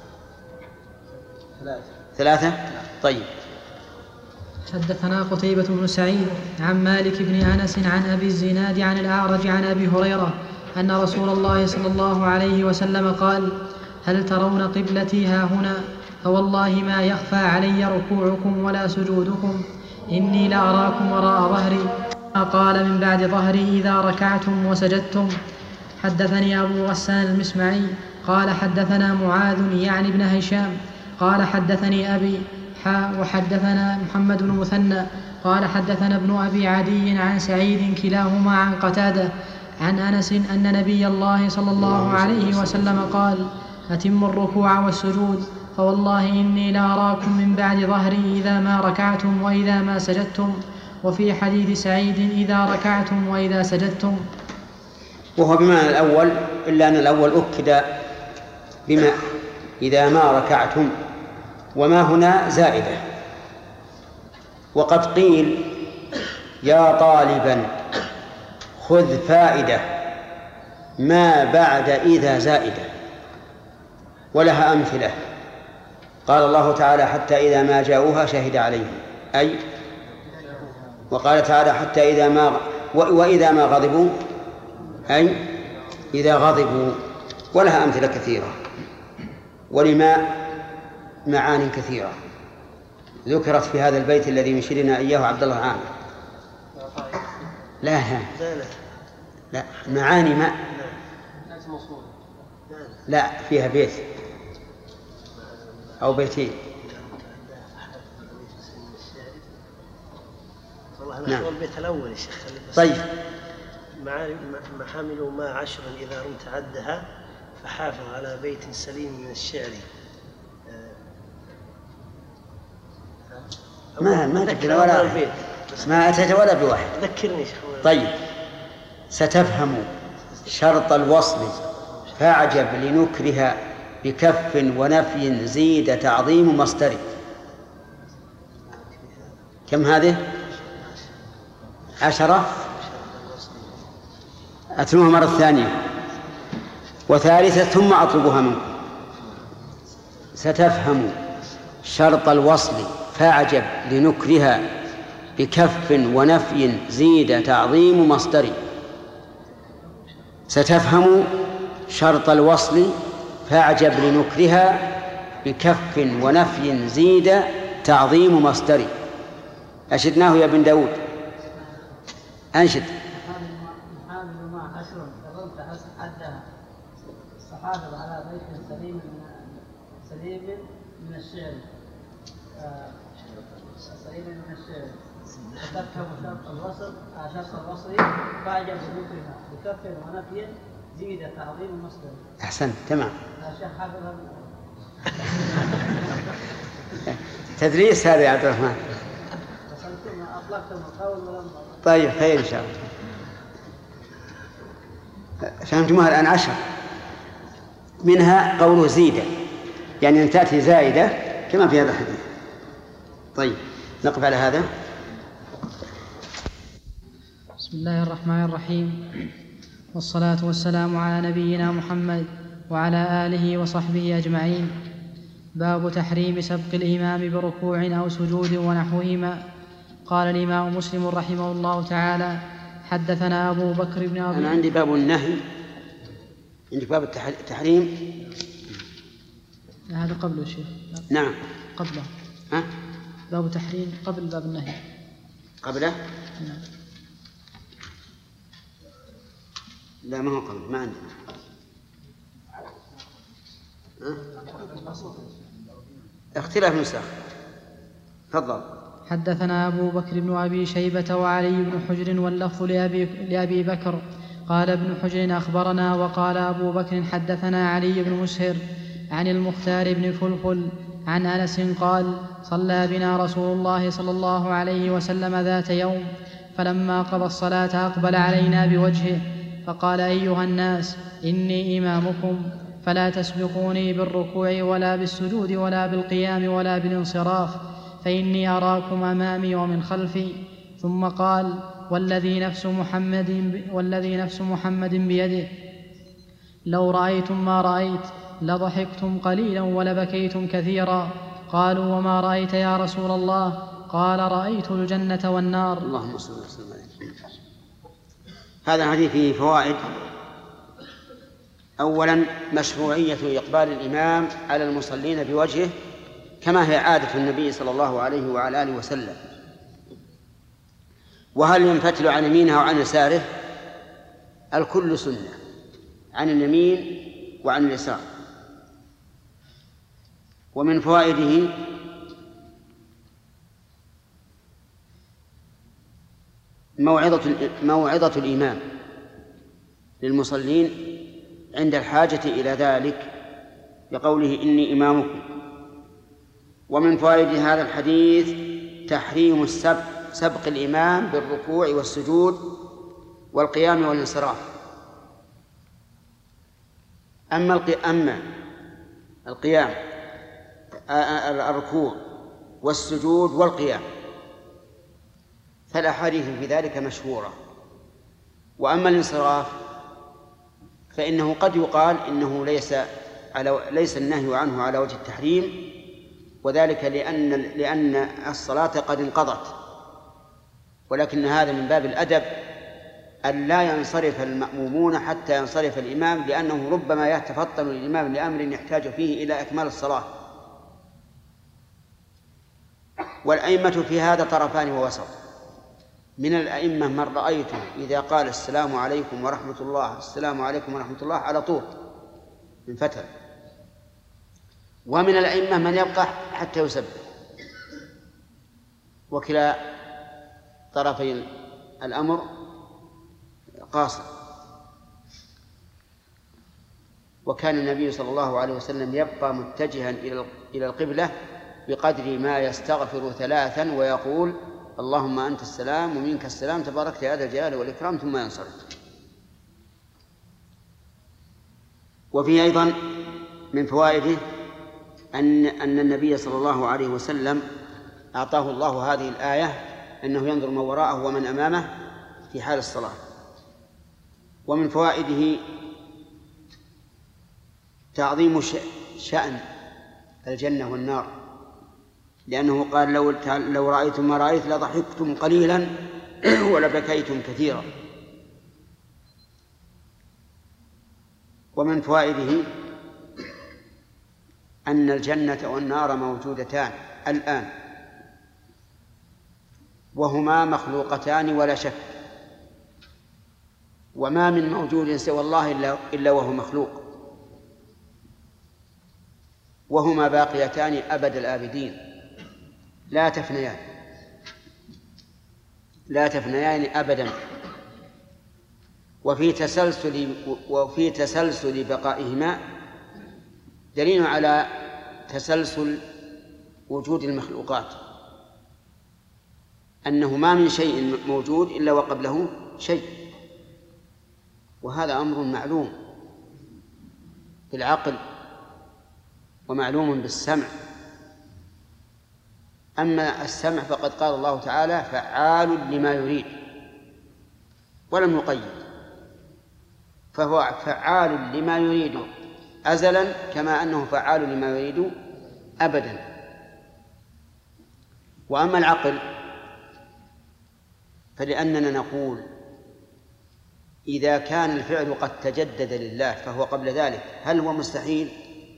ثلاثة. ثلاثة؟ طيب. حدثنا قتيبة بن سعيد عن مالك بن أنس عن أبي الزناد عن الأعرج عن أبي هريرة أن رسول الله صلى الله عليه وسلم قال: هل ترون قبلتي ها هنا؟ فوالله ما يخفى علي ركوعكم ولا سجودكم، إني لأراكم وراء ظهري. قال: من بعد ظهري إذا ركعتم وسجدتم. حدثني أبو غسان المسمعي قال حدثنا معاذ يعني بن هشام قال حدثني أبي حا وحدثنا محمد بن مثنى قال حدثنا ابن أبي عدي عن سعيد كلاهما عن قتادة عن أنس أن نبي الله صلى الله عليه وسلم قال: أتموا الركوع والسجود فوالله إني لأراكم من بعد ظهري إذا ما ركعتم وإذا ما سجدتم، وفي حديث سعيد إذا ركعتم وإذا سجدتم. وهو بمعنى الأول، إلا أن الأول أكد بما إذا ما ركعتم، وما هنا زائدة. وقد قيل يا طالبا خذ فائدة ما بعد إذا زائدة، ولها أمثلة. قال الله تعالى حتى إذا ما جاءوها شهد عليهم، أي وقال تعالى حتى إذا ما وإذا ما غضبوا، أي إذا غضبوا. ولها أمثلة كثيرة، ولما معاني كثيرة ذكرت في هذا البيت الذي يشيرنا إياه عبد الله عامر. لا لا معاني ما لا فيها بيت أو بيتين. نعم. البيت الأول يا شيخ. طيب. محامل ما عشر إذا رمت عدها فحافظ على بيت سليم من الشعر. ما ما ذكر ولا ما أتت ولا بواحد. ذكرني شيخ. طيب. ستفهم شرط الوصل فاعجب لنكرها بكف ونفي زيد تعظيم مصدر. كم هذه؟ عشرة. أتلوها مرة ثانية وثالثة ثم أطلبها منكم. ستفهم شرط الوصل فاعجب لنكرها بكف ونفي زيد تعظيم مصدر. ستفهم شرط الوصل فاعجب لنكرها بكف ونفي زيد تعظيم مصدر. أشدناه يا بن داود، أنشد. محامل ما عشر كرمت حدها فحافظ على بيت سليم من سليم من الشعر سليم من الشعر فتفهم شرط الوصل شرط الوصل فاعجب بذكرها بكف ونفي زيد تعظيم المصدر. أحسنت تمام. الشيخ حافظ تدريس هذا يا عبد الرحمن. أطلقتم القول ولم. طيب خير إن شاء الله. فهمتموها الآن عشر. منها قوله زيدة، يعني أن تأتي زائدة كما في هذا الحديث. طيب نقف على هذا. بسم الله الرحمن الرحيم، والصلاة والسلام على نبينا محمد وعلى آله وصحبه أجمعين. باب تحريم سبق الإمام بركوع أو سجود ونحوهما. قال الإمام مسلم رحمه الله تعالى حدثنا أبو بكر بن أبي. أنا عندي باب النهي، عندك باب التحريم. هذا قبله شيء. نعم قبله. ها؟ باب تحريم قبل باب النهي. قبله؟ نعم. لا ما هو قبل، ما عندنا. ها؟ اختلاف نسخ. تفضل. حدثنا أبو بكر بن أبي شيبة وعلي بن حجر واللفظ لأبي, لأبي بكر. قال ابن حجر أخبرنا، وقال أبو بكر حدثنا علي بن مسهر عن المختار بن فلفل عن أنس قال صلى بنا رسول الله صلى الله عليه وسلم ذات يوم، فلما قضى الصلاة أقبل علينا بوجهه فقال أيها الناس إني إمامكم فلا تسبقوني بالركوع ولا بالسجود ولا بالقيام ولا بالانصراف، فإني أراكم أمامي ومن خلفي. ثم قال والذي نفس محمد, والذي نفس محمد بيده لو رأيتم ما رأيت لضحكتم قليلا ولبكيتم كثيرا. قالوا وما رأيت يا رسول الله؟ قال رأيت الجنة والنار. اللهم صل وسلم عليه. هذا الحديث فيه فوائد. أولا مشروعية إقبال الإمام على المصلين بوجهه كما هي عادة النبي صلى الله عليه وعلى آله وسلم. وهل ينفتل عن يمينه أو عن يساره؟ الكل سنة، عن اليمين وعن اليسار. ومن فوائده موعظة موعظة الإمام للمصلين عند الحاجة إلى ذلك بقوله إني إمامكم، ومن فوائد هذا الحديث تحريم السبق سبق الإمام بالركوع والسجود والقيام والانصراف. أما أما القيام الركوع والسجود والقيام فالأحاديث في ذلك مشهورة. وأما الانصراف فإنه قد يقال إنه ليس على ليس النهي عنه على وجه التحريم، وذلك لأن لأن الصلاة قد انقضت، ولكن هذا من باب الأدب أن لا ينصرف المأمومون حتى ينصرف الإمام، لأنه ربما يتفطن الإمام لأمر يحتاج فيه إلى إكمال الصلاة. والأئمة في هذا طرفان ووسط. من الأئمة من رأيته إذا قال السلام عليكم ورحمة الله السلام عليكم ورحمة الله على طول من فتر، ومن الأئمة من يبقى حتى يسبح، وكلا طرفي الأمر قاصر. وكان النبي صلى الله عليه وسلم يبقى متجها إلى القبلة بقدر ما يستغفر ثلاثا ويقول اللهم أنت السلام ومنك السلام تباركت يا ذا الجلال والإكرام، ثم ينصرف. وفيه أيضا من فوائده أن أن النبي صلى الله عليه وسلم أعطاه الله هذه الآية أنه ينظر من وراءه ومن أمامه في حال الصلاة. ومن فوائده تعظيم شأن الجنة والنار، لأنه قال لو لو رأيتم ما رأيت لضحكتم قليلا ولبكيتم كثيرا. ومن فوائده أن الجنة والنار موجودتان الآن، وهما مخلوقتان ولا شك، وما من موجود سوى الله إلا, إلا وهو مخلوق، وهما باقيتان أبد الآبدين لا تفنيان لا تفنيان أبدا. وفي تسلسل وفي تسلسل بقائهما دليل على تسلسل وجود المخلوقات، أنه ما من شيء موجود إلا وقبله شيء، وهذا أمر معلوم بالعقل ومعلوم بالسمع. أما السمع فقد قال الله تعالى فعال لما يريد ولم يقيد، فهو فعال لما يريد أزلا كما أنه فعال لما يريد أبدا. وأما العقل فلأننا نقول إذا كان الفعل قد تجدد لله فهو قبل ذلك هل هو مستحيل؟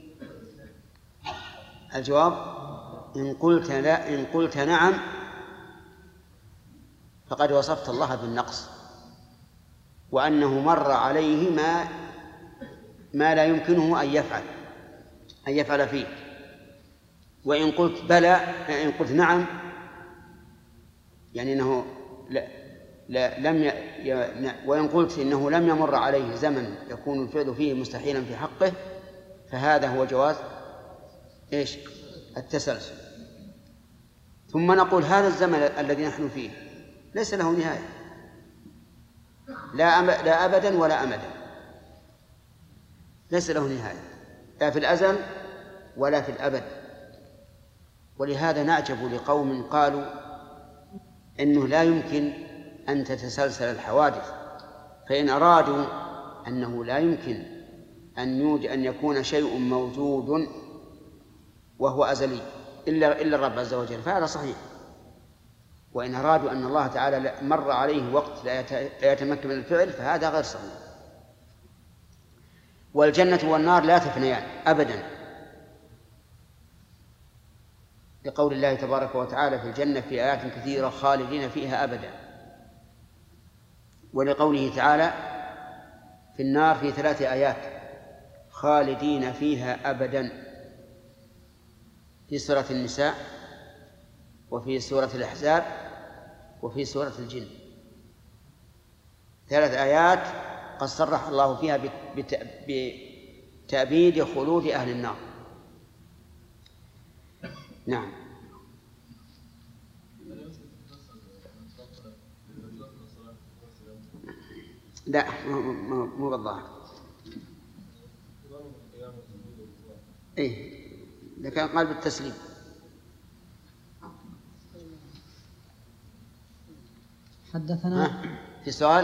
الجواب إن قلت لا إن قلت نعم فقد وصفت الله بالنقص، وأنه مر عليه ما ما لا يمكنه أن يفعل أن يفعل فيه. وإن قلت بلى إن قلت نعم يعني أنه لا لا لم ي... ي... وإن قلت إنه لم يمر عليه زمن يكون الفعل فيه مستحيلا في حقه، فهذا هو جواز إيش؟ التسلسل. ثم نقول هذا الزمن الذي نحن فيه ليس له نهاية، لا أم... لا أبدا ولا أمدا، ليس له نهاية لا في الأزل ولا في الأبد. ولهذا نعجب لقوم قالوا إنه لا يمكن أن تتسلسل الحوادث، فإن أرادوا أنه لا يمكن أن يوجد أن يكون شيء موجود وهو أزلي إلا إلا الرب عز وجل فهذا صحيح. وإن أرادوا أن الله تعالى مر عليه وقت لا يتمكن من الفعل فهذا غير صحيح. والجنة والنار لا تفنيان أبدا، لقول الله تبارك وتعالى في الجنة في آيات كثيرة خالدين فيها أبدا، ولقوله تعالى في النار في ثلاث آيات خالدين فيها أبدا، في سورة النساء وفي سورة الأحزاب وفي سورة الجن، ثلاث آيات قد صرح الله فيها بتأبيد خلود أهل النار. نعم. لا مو مو بالظاهر. إيه لكن قال بالتسليم. حدثنا في سؤال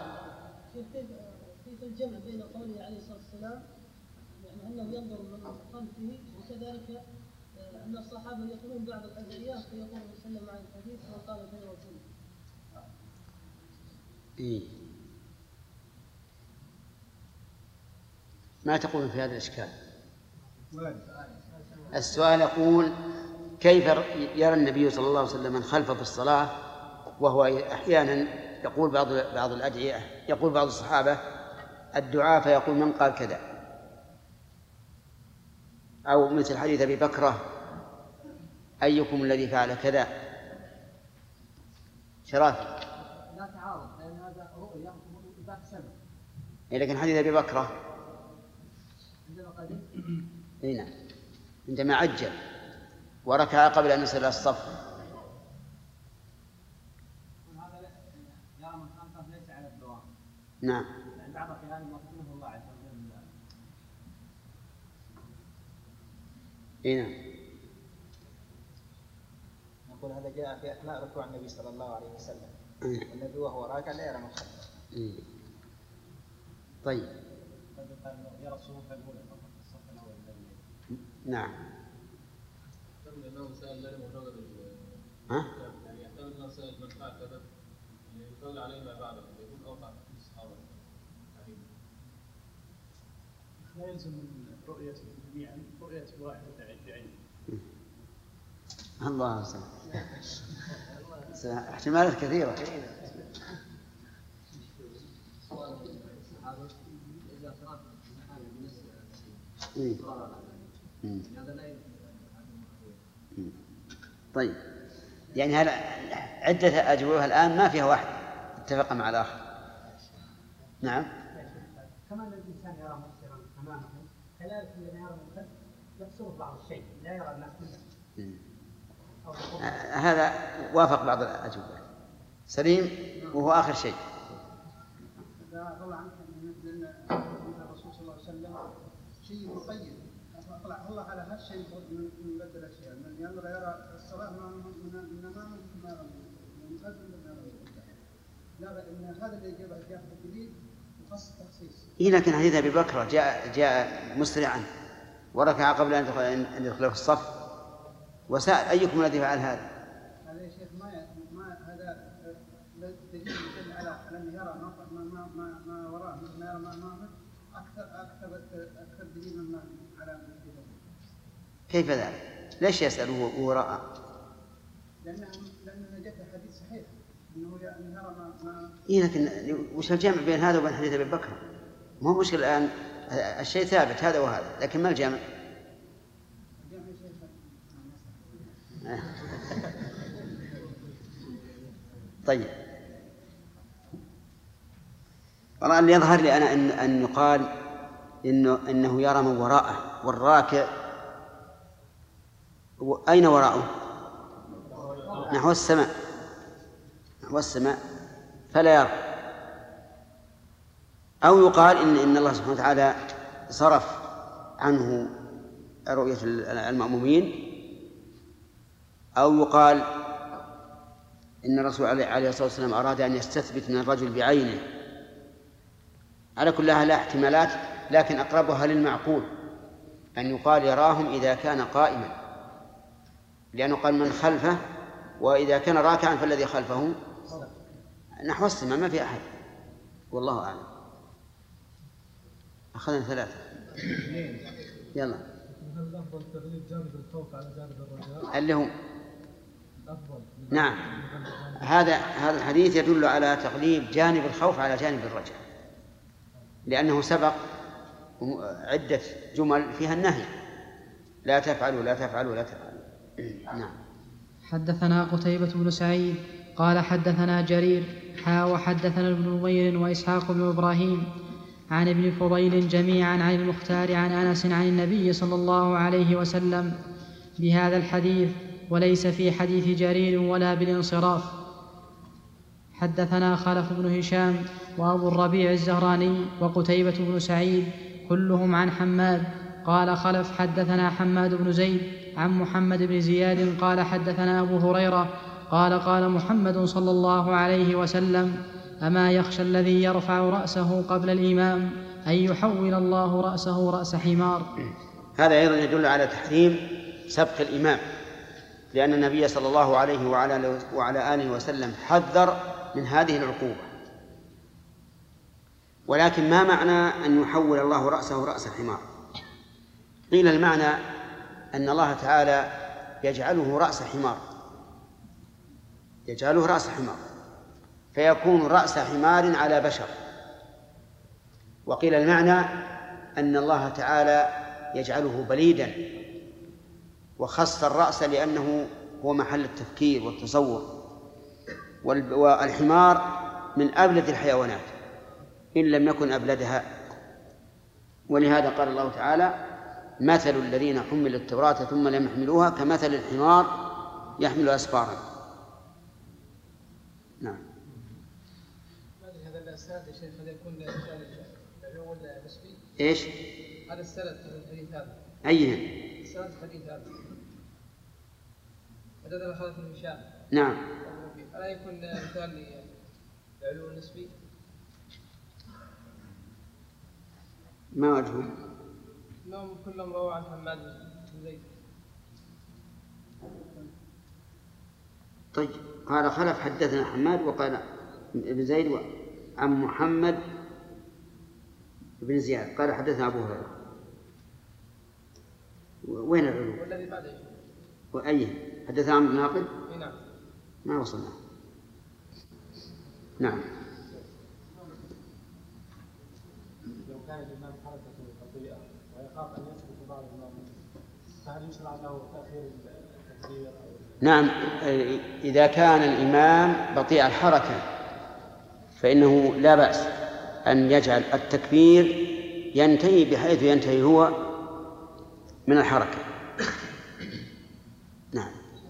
كيف الجمع بين قوله عليه الصلاة والسلام يعني أنه ينظر من خلفه وكذلك أن الصحابة يقولون بعض الأدعية فيقول وسلم عن الحديث وقال كذا وكذا. إيه ما تقول في هذا الإشكال؟ السؤال يقول كيف يرى النبي صلى الله عليه وسلم من خلفه في الصلاة وهو أحيانا يقول بعض بعض الأدعية، يقول بعض الصحابة الدعاء فيقول من قال كذا، أو مثل حديث أبي بكرة أيكم الذي فعل كذا. شرافي لا تعارض لأن هذا رؤيا وذاك سمع. لكن حديث أبي بكرة عندما قدم هنا عندما عجل وركع قبل أن يصل إلى الصف. نعم. بعض الأحيان يوفقه الله عز وجل. نعم. نقول هذا جاء في أثناء ركوع النبي صلى الله عليه وسلم. النبي وهو راكع لا يرى من خلفه. طيب. يرى الصفوف الأولى فقط الصف الأول. نعم. يحتمل أنه سأل لا مجرد ها؟ يعني يحتمل أنه سأل من فعل كذا يعني يصلي عليه ما بعده يكون أوقع في الصحابة. لا يلزم من رؤية جميعا رؤية واحد بعينه. الله سبحانه. احتمالات كثيرة. طيب يعني هل عدة أجوبة الآن ما فيها واحد اتفق مع الآخر. نعم. كما أن الإنسان يرى مؤثرا أمامه كذلك الذي يرى من خلف يقصره بعض الشيء لا يرى الناس كلهم. هذا وافق بعض الأجوبة. سليم وهو آخر شيء. طلع عنك لأن الرسول صلى الله عليه وسلم شيء مقيد. طلع الله على هذا الشيء من بدل الأشياء من ينظر يرى الصلاة من أمامه ما يرى من خلفه ما يرى. لا إن هذا اللي جابه جاء في الجديد مخصص تخصيص. إيه لكن حديث أبي بكر جاء جاء مسرعا وركع قبل أن يدخل أن يدخل في الصف وسأل أيكم الذي فعل هذا؟ هذا يا شيخ ما ما هذا دليل يدل على أن يرى ما ما ما ما وراه ما يرى ما أمامه أكثر أكثر أكثر دليل من على. كيف ذلك؟ ليش يسأله وراءه؟ لأنه لأنه جاء في حديث صحيح إنه يرى ما ما. إيه لكن وش الجمع بين هذا وبين حديث أبي بكر؟ ما هو مشكلة الآن الشيء ثابت هذا وهذا لكن ما الجمع؟ طيب والله اللي يظهر لي أنا أن أن يقال إنه إنه يرى من وراءه والراكع أين وراءه؟ نحو السماء نحو السماء فلا يرى. أو يقال إن إن الله سبحانه وتعالى صرف عنه رؤية المأمومين. أو يقال إن الرسول عليه الصلاة والسلام أراد أن يستثبت من الرجل بعينه. على كلها لا احتمالات لكن أقربها للمعقول أن يقال يراهم إذا كان قائما لأنه قال من خلفه وإذا كان راكعا فالذي خلفه نحو السماء ما في أحد والله أعلم. أخذنا ثلاثة. يلا. هل أفضل تغليب جانب الخوف على جانب الرجاء؟ اللي هو أفضل. نعم هذا هذا الحديث يدل على تغليب جانب الخوف على جانب الرجاء لأنه سبق عدة جمل فيها النهي لا تفعلوا لا تفعلوا لا تفعلوا. نعم. حدثنا قتيبة بن سعيد قال حدثنا جرير حا وحدثنا ابن نمير وإسحاق بن إبراهيم عن ابن فضيل جميعا عن المختار عن أنس عن النبي صلى الله عليه وسلم بهذا الحديث وليس في حديث جرير ولا بالانصراف. حدثنا خلف بن هشام وأبو الربيع الزهراني وقتيبة بن سعيد كلهم عن حماد. قال خلف حدثنا حماد بن زيد عن محمد بن زياد قال حدثنا أبو هريرة قال قال محمد صلى الله عليه وسلم: أما يخشى الذي يرفع رأسه قبل الإمام أن يحول الله رأسه رأس حمار. هذا أيضا يدل على تحريم سبق الإمام، لأن النبي صلى الله عليه وعلى آله وسلم حذر من هذه العقوبة. ولكن ما معنى أن يحول الله رأسه رأس حمار؟ قيل المعنى أن الله تعالى يجعله رأس حمار، يجعله رأس حمار فيكون رأس حمار على بشر. وقيل المعنى أن الله تعالى يجعله بليدا، وخص الرأس لأنه هو محل التفكير والتصور، والحمار من أبلد الحيوانات إن لم يكن أبلدها. ولهذا قال الله تعالى: مثل الذين حملوا التوراة ثم لم يحملوها كمثل الحمار يحمل أسفارا. نعم. هذا السند يا شيخ هل يكون العلو نسبي؟ ايش؟ هذا السند الحديث هذا. أيهن؟ السند الحديث هذا. حدثنا خلف بن هشام. نعم. ألا يكون مثال للعلو النسبي؟ ما وجهه؟ انهم كلهم رووا عن حماد بن زيد. طيب، قال خلف حدثنا حماد وقال ابن زيد عن محمد بن زياد قال حدثنا أبو هريرة. وين العلو؟ والذي بعده وأيه؟ حدثنا عن ناقل؟ نعم. ما وصلنا. نعم. لو كان الإمام حركته بطيئة ويخاف أن يسبق بعض المأمومين فهل يشرع له تأخير التكبير؟ نعم، إذا كان الإمام بطيء الحركة فإنه لا بأس أن يجعل التكبير ينتهي بحيث ينتهي هو من الحركة. نعم.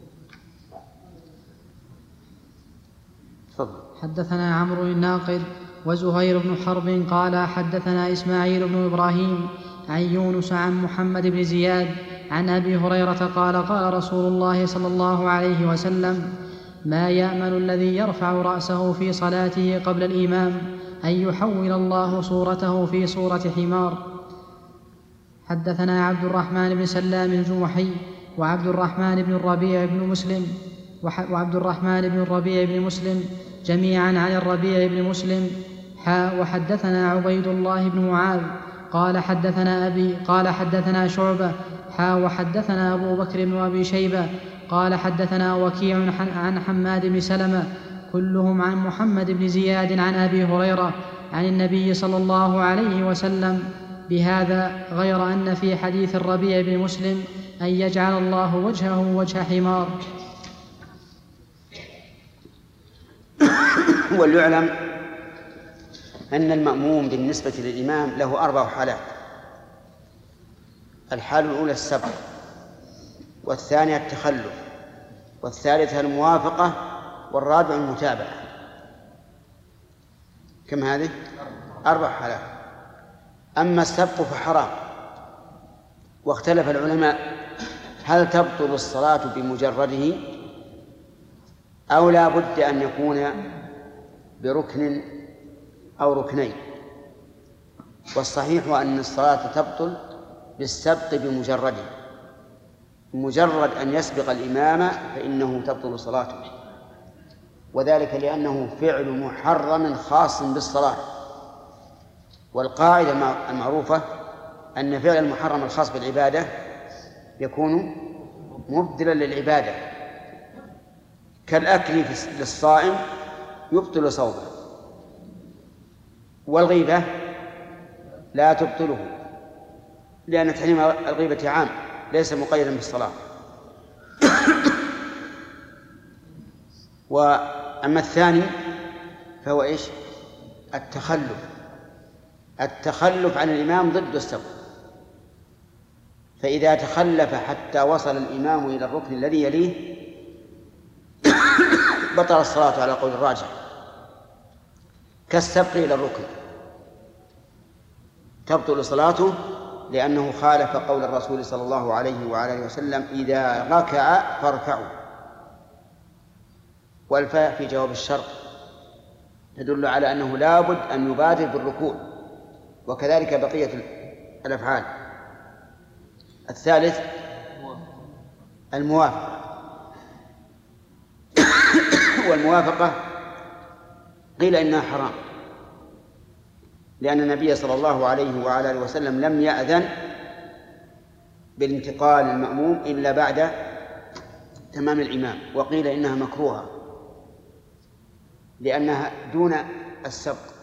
تفضل. حدثنا عمرو الناقد وزهير بن حرب قال حدثنا إسماعيل بن إبراهيم عن يونس عن محمد بن زياد عن أبي هريرة قال قال رسول الله صلى الله عليه وسلم: ما يأمن الذي يرفع رأسه في صلاته قبل الإمام أن يحول الله صورته في صورة حمار. حدثنا عبد الرحمن بن سلام الجمحي وعبد الرحمن بن الربيع بن مسلم وعبد الرحمن بن الربيع بن مسلم جميعا عن الربيع بن مسلم حاء وحدثنا عبيد الله بن معاذ قال حدثنا أبي قال حدثنا شعبة حاء وحدثنا أبو بكر بن أبي شيبة قال حدثنا وكيع عن حماد بن سلمة كلهم عن محمد بن زياد عن أبي هريرة عن النبي صلى الله عليه وسلم بهذا، غير أن في حديث الربيع بن مسلم أن يجعل الله وجهه وجه حمار. وليعلم أن المأموم بالنسبة للإمام له أربع حالات: الحالة الأولى السبق، والثانية التخلف، والثالثة الموافقة، والرابع المتابعة. كم هذه؟ أربع حالات. أما السبق فحرام، واختلف العلماء هل تبطل الصلاة بمجرده أو لا بد أن يكون بركن أو ركنين. والصحيح أن الصلاة تبطل بالسبق بمجرده، مجرد أن يسبق الإمام فإنه تبطل صلاته، وذلك لأنه فعل محرم خاص بالصلاة. والقاعدة المعروفة أن فعل المحرم الخاص بالعبادة يكون مبدلا للعبادة، كالأكل للصائم يبطل صومه، والغيبة لا تبطله، لأن تحريم الغيبة عام ليس مقيدا بالصلاة. وأما الثاني فهو إيش؟ التخلف. التخلف عن الإمام ضد السبق، فإذا تخلف حتى وصل الإمام إلى الركن الذي يليه بطل الصلاة على قول الراجح كالسبق إلى الركن، تبطل صلاته لأنه خالف قول الرسول صلى الله عليه وعلى آله وسلم إذا ركع فاركعوا، والفاء في جواب الشرط تدل على أنه لابد أن يبادر بالركوع، وكذلك بقية الأفعال. الثالث الموافقة، والموافقة قيل إنها حرام، لأن النبي صلى الله عليه وعلى آله وسلم لم يأذن بالانتقال المأموم إلا بعد تمام الإمام، وقيل إنها مكروهة لأنها دون السبق.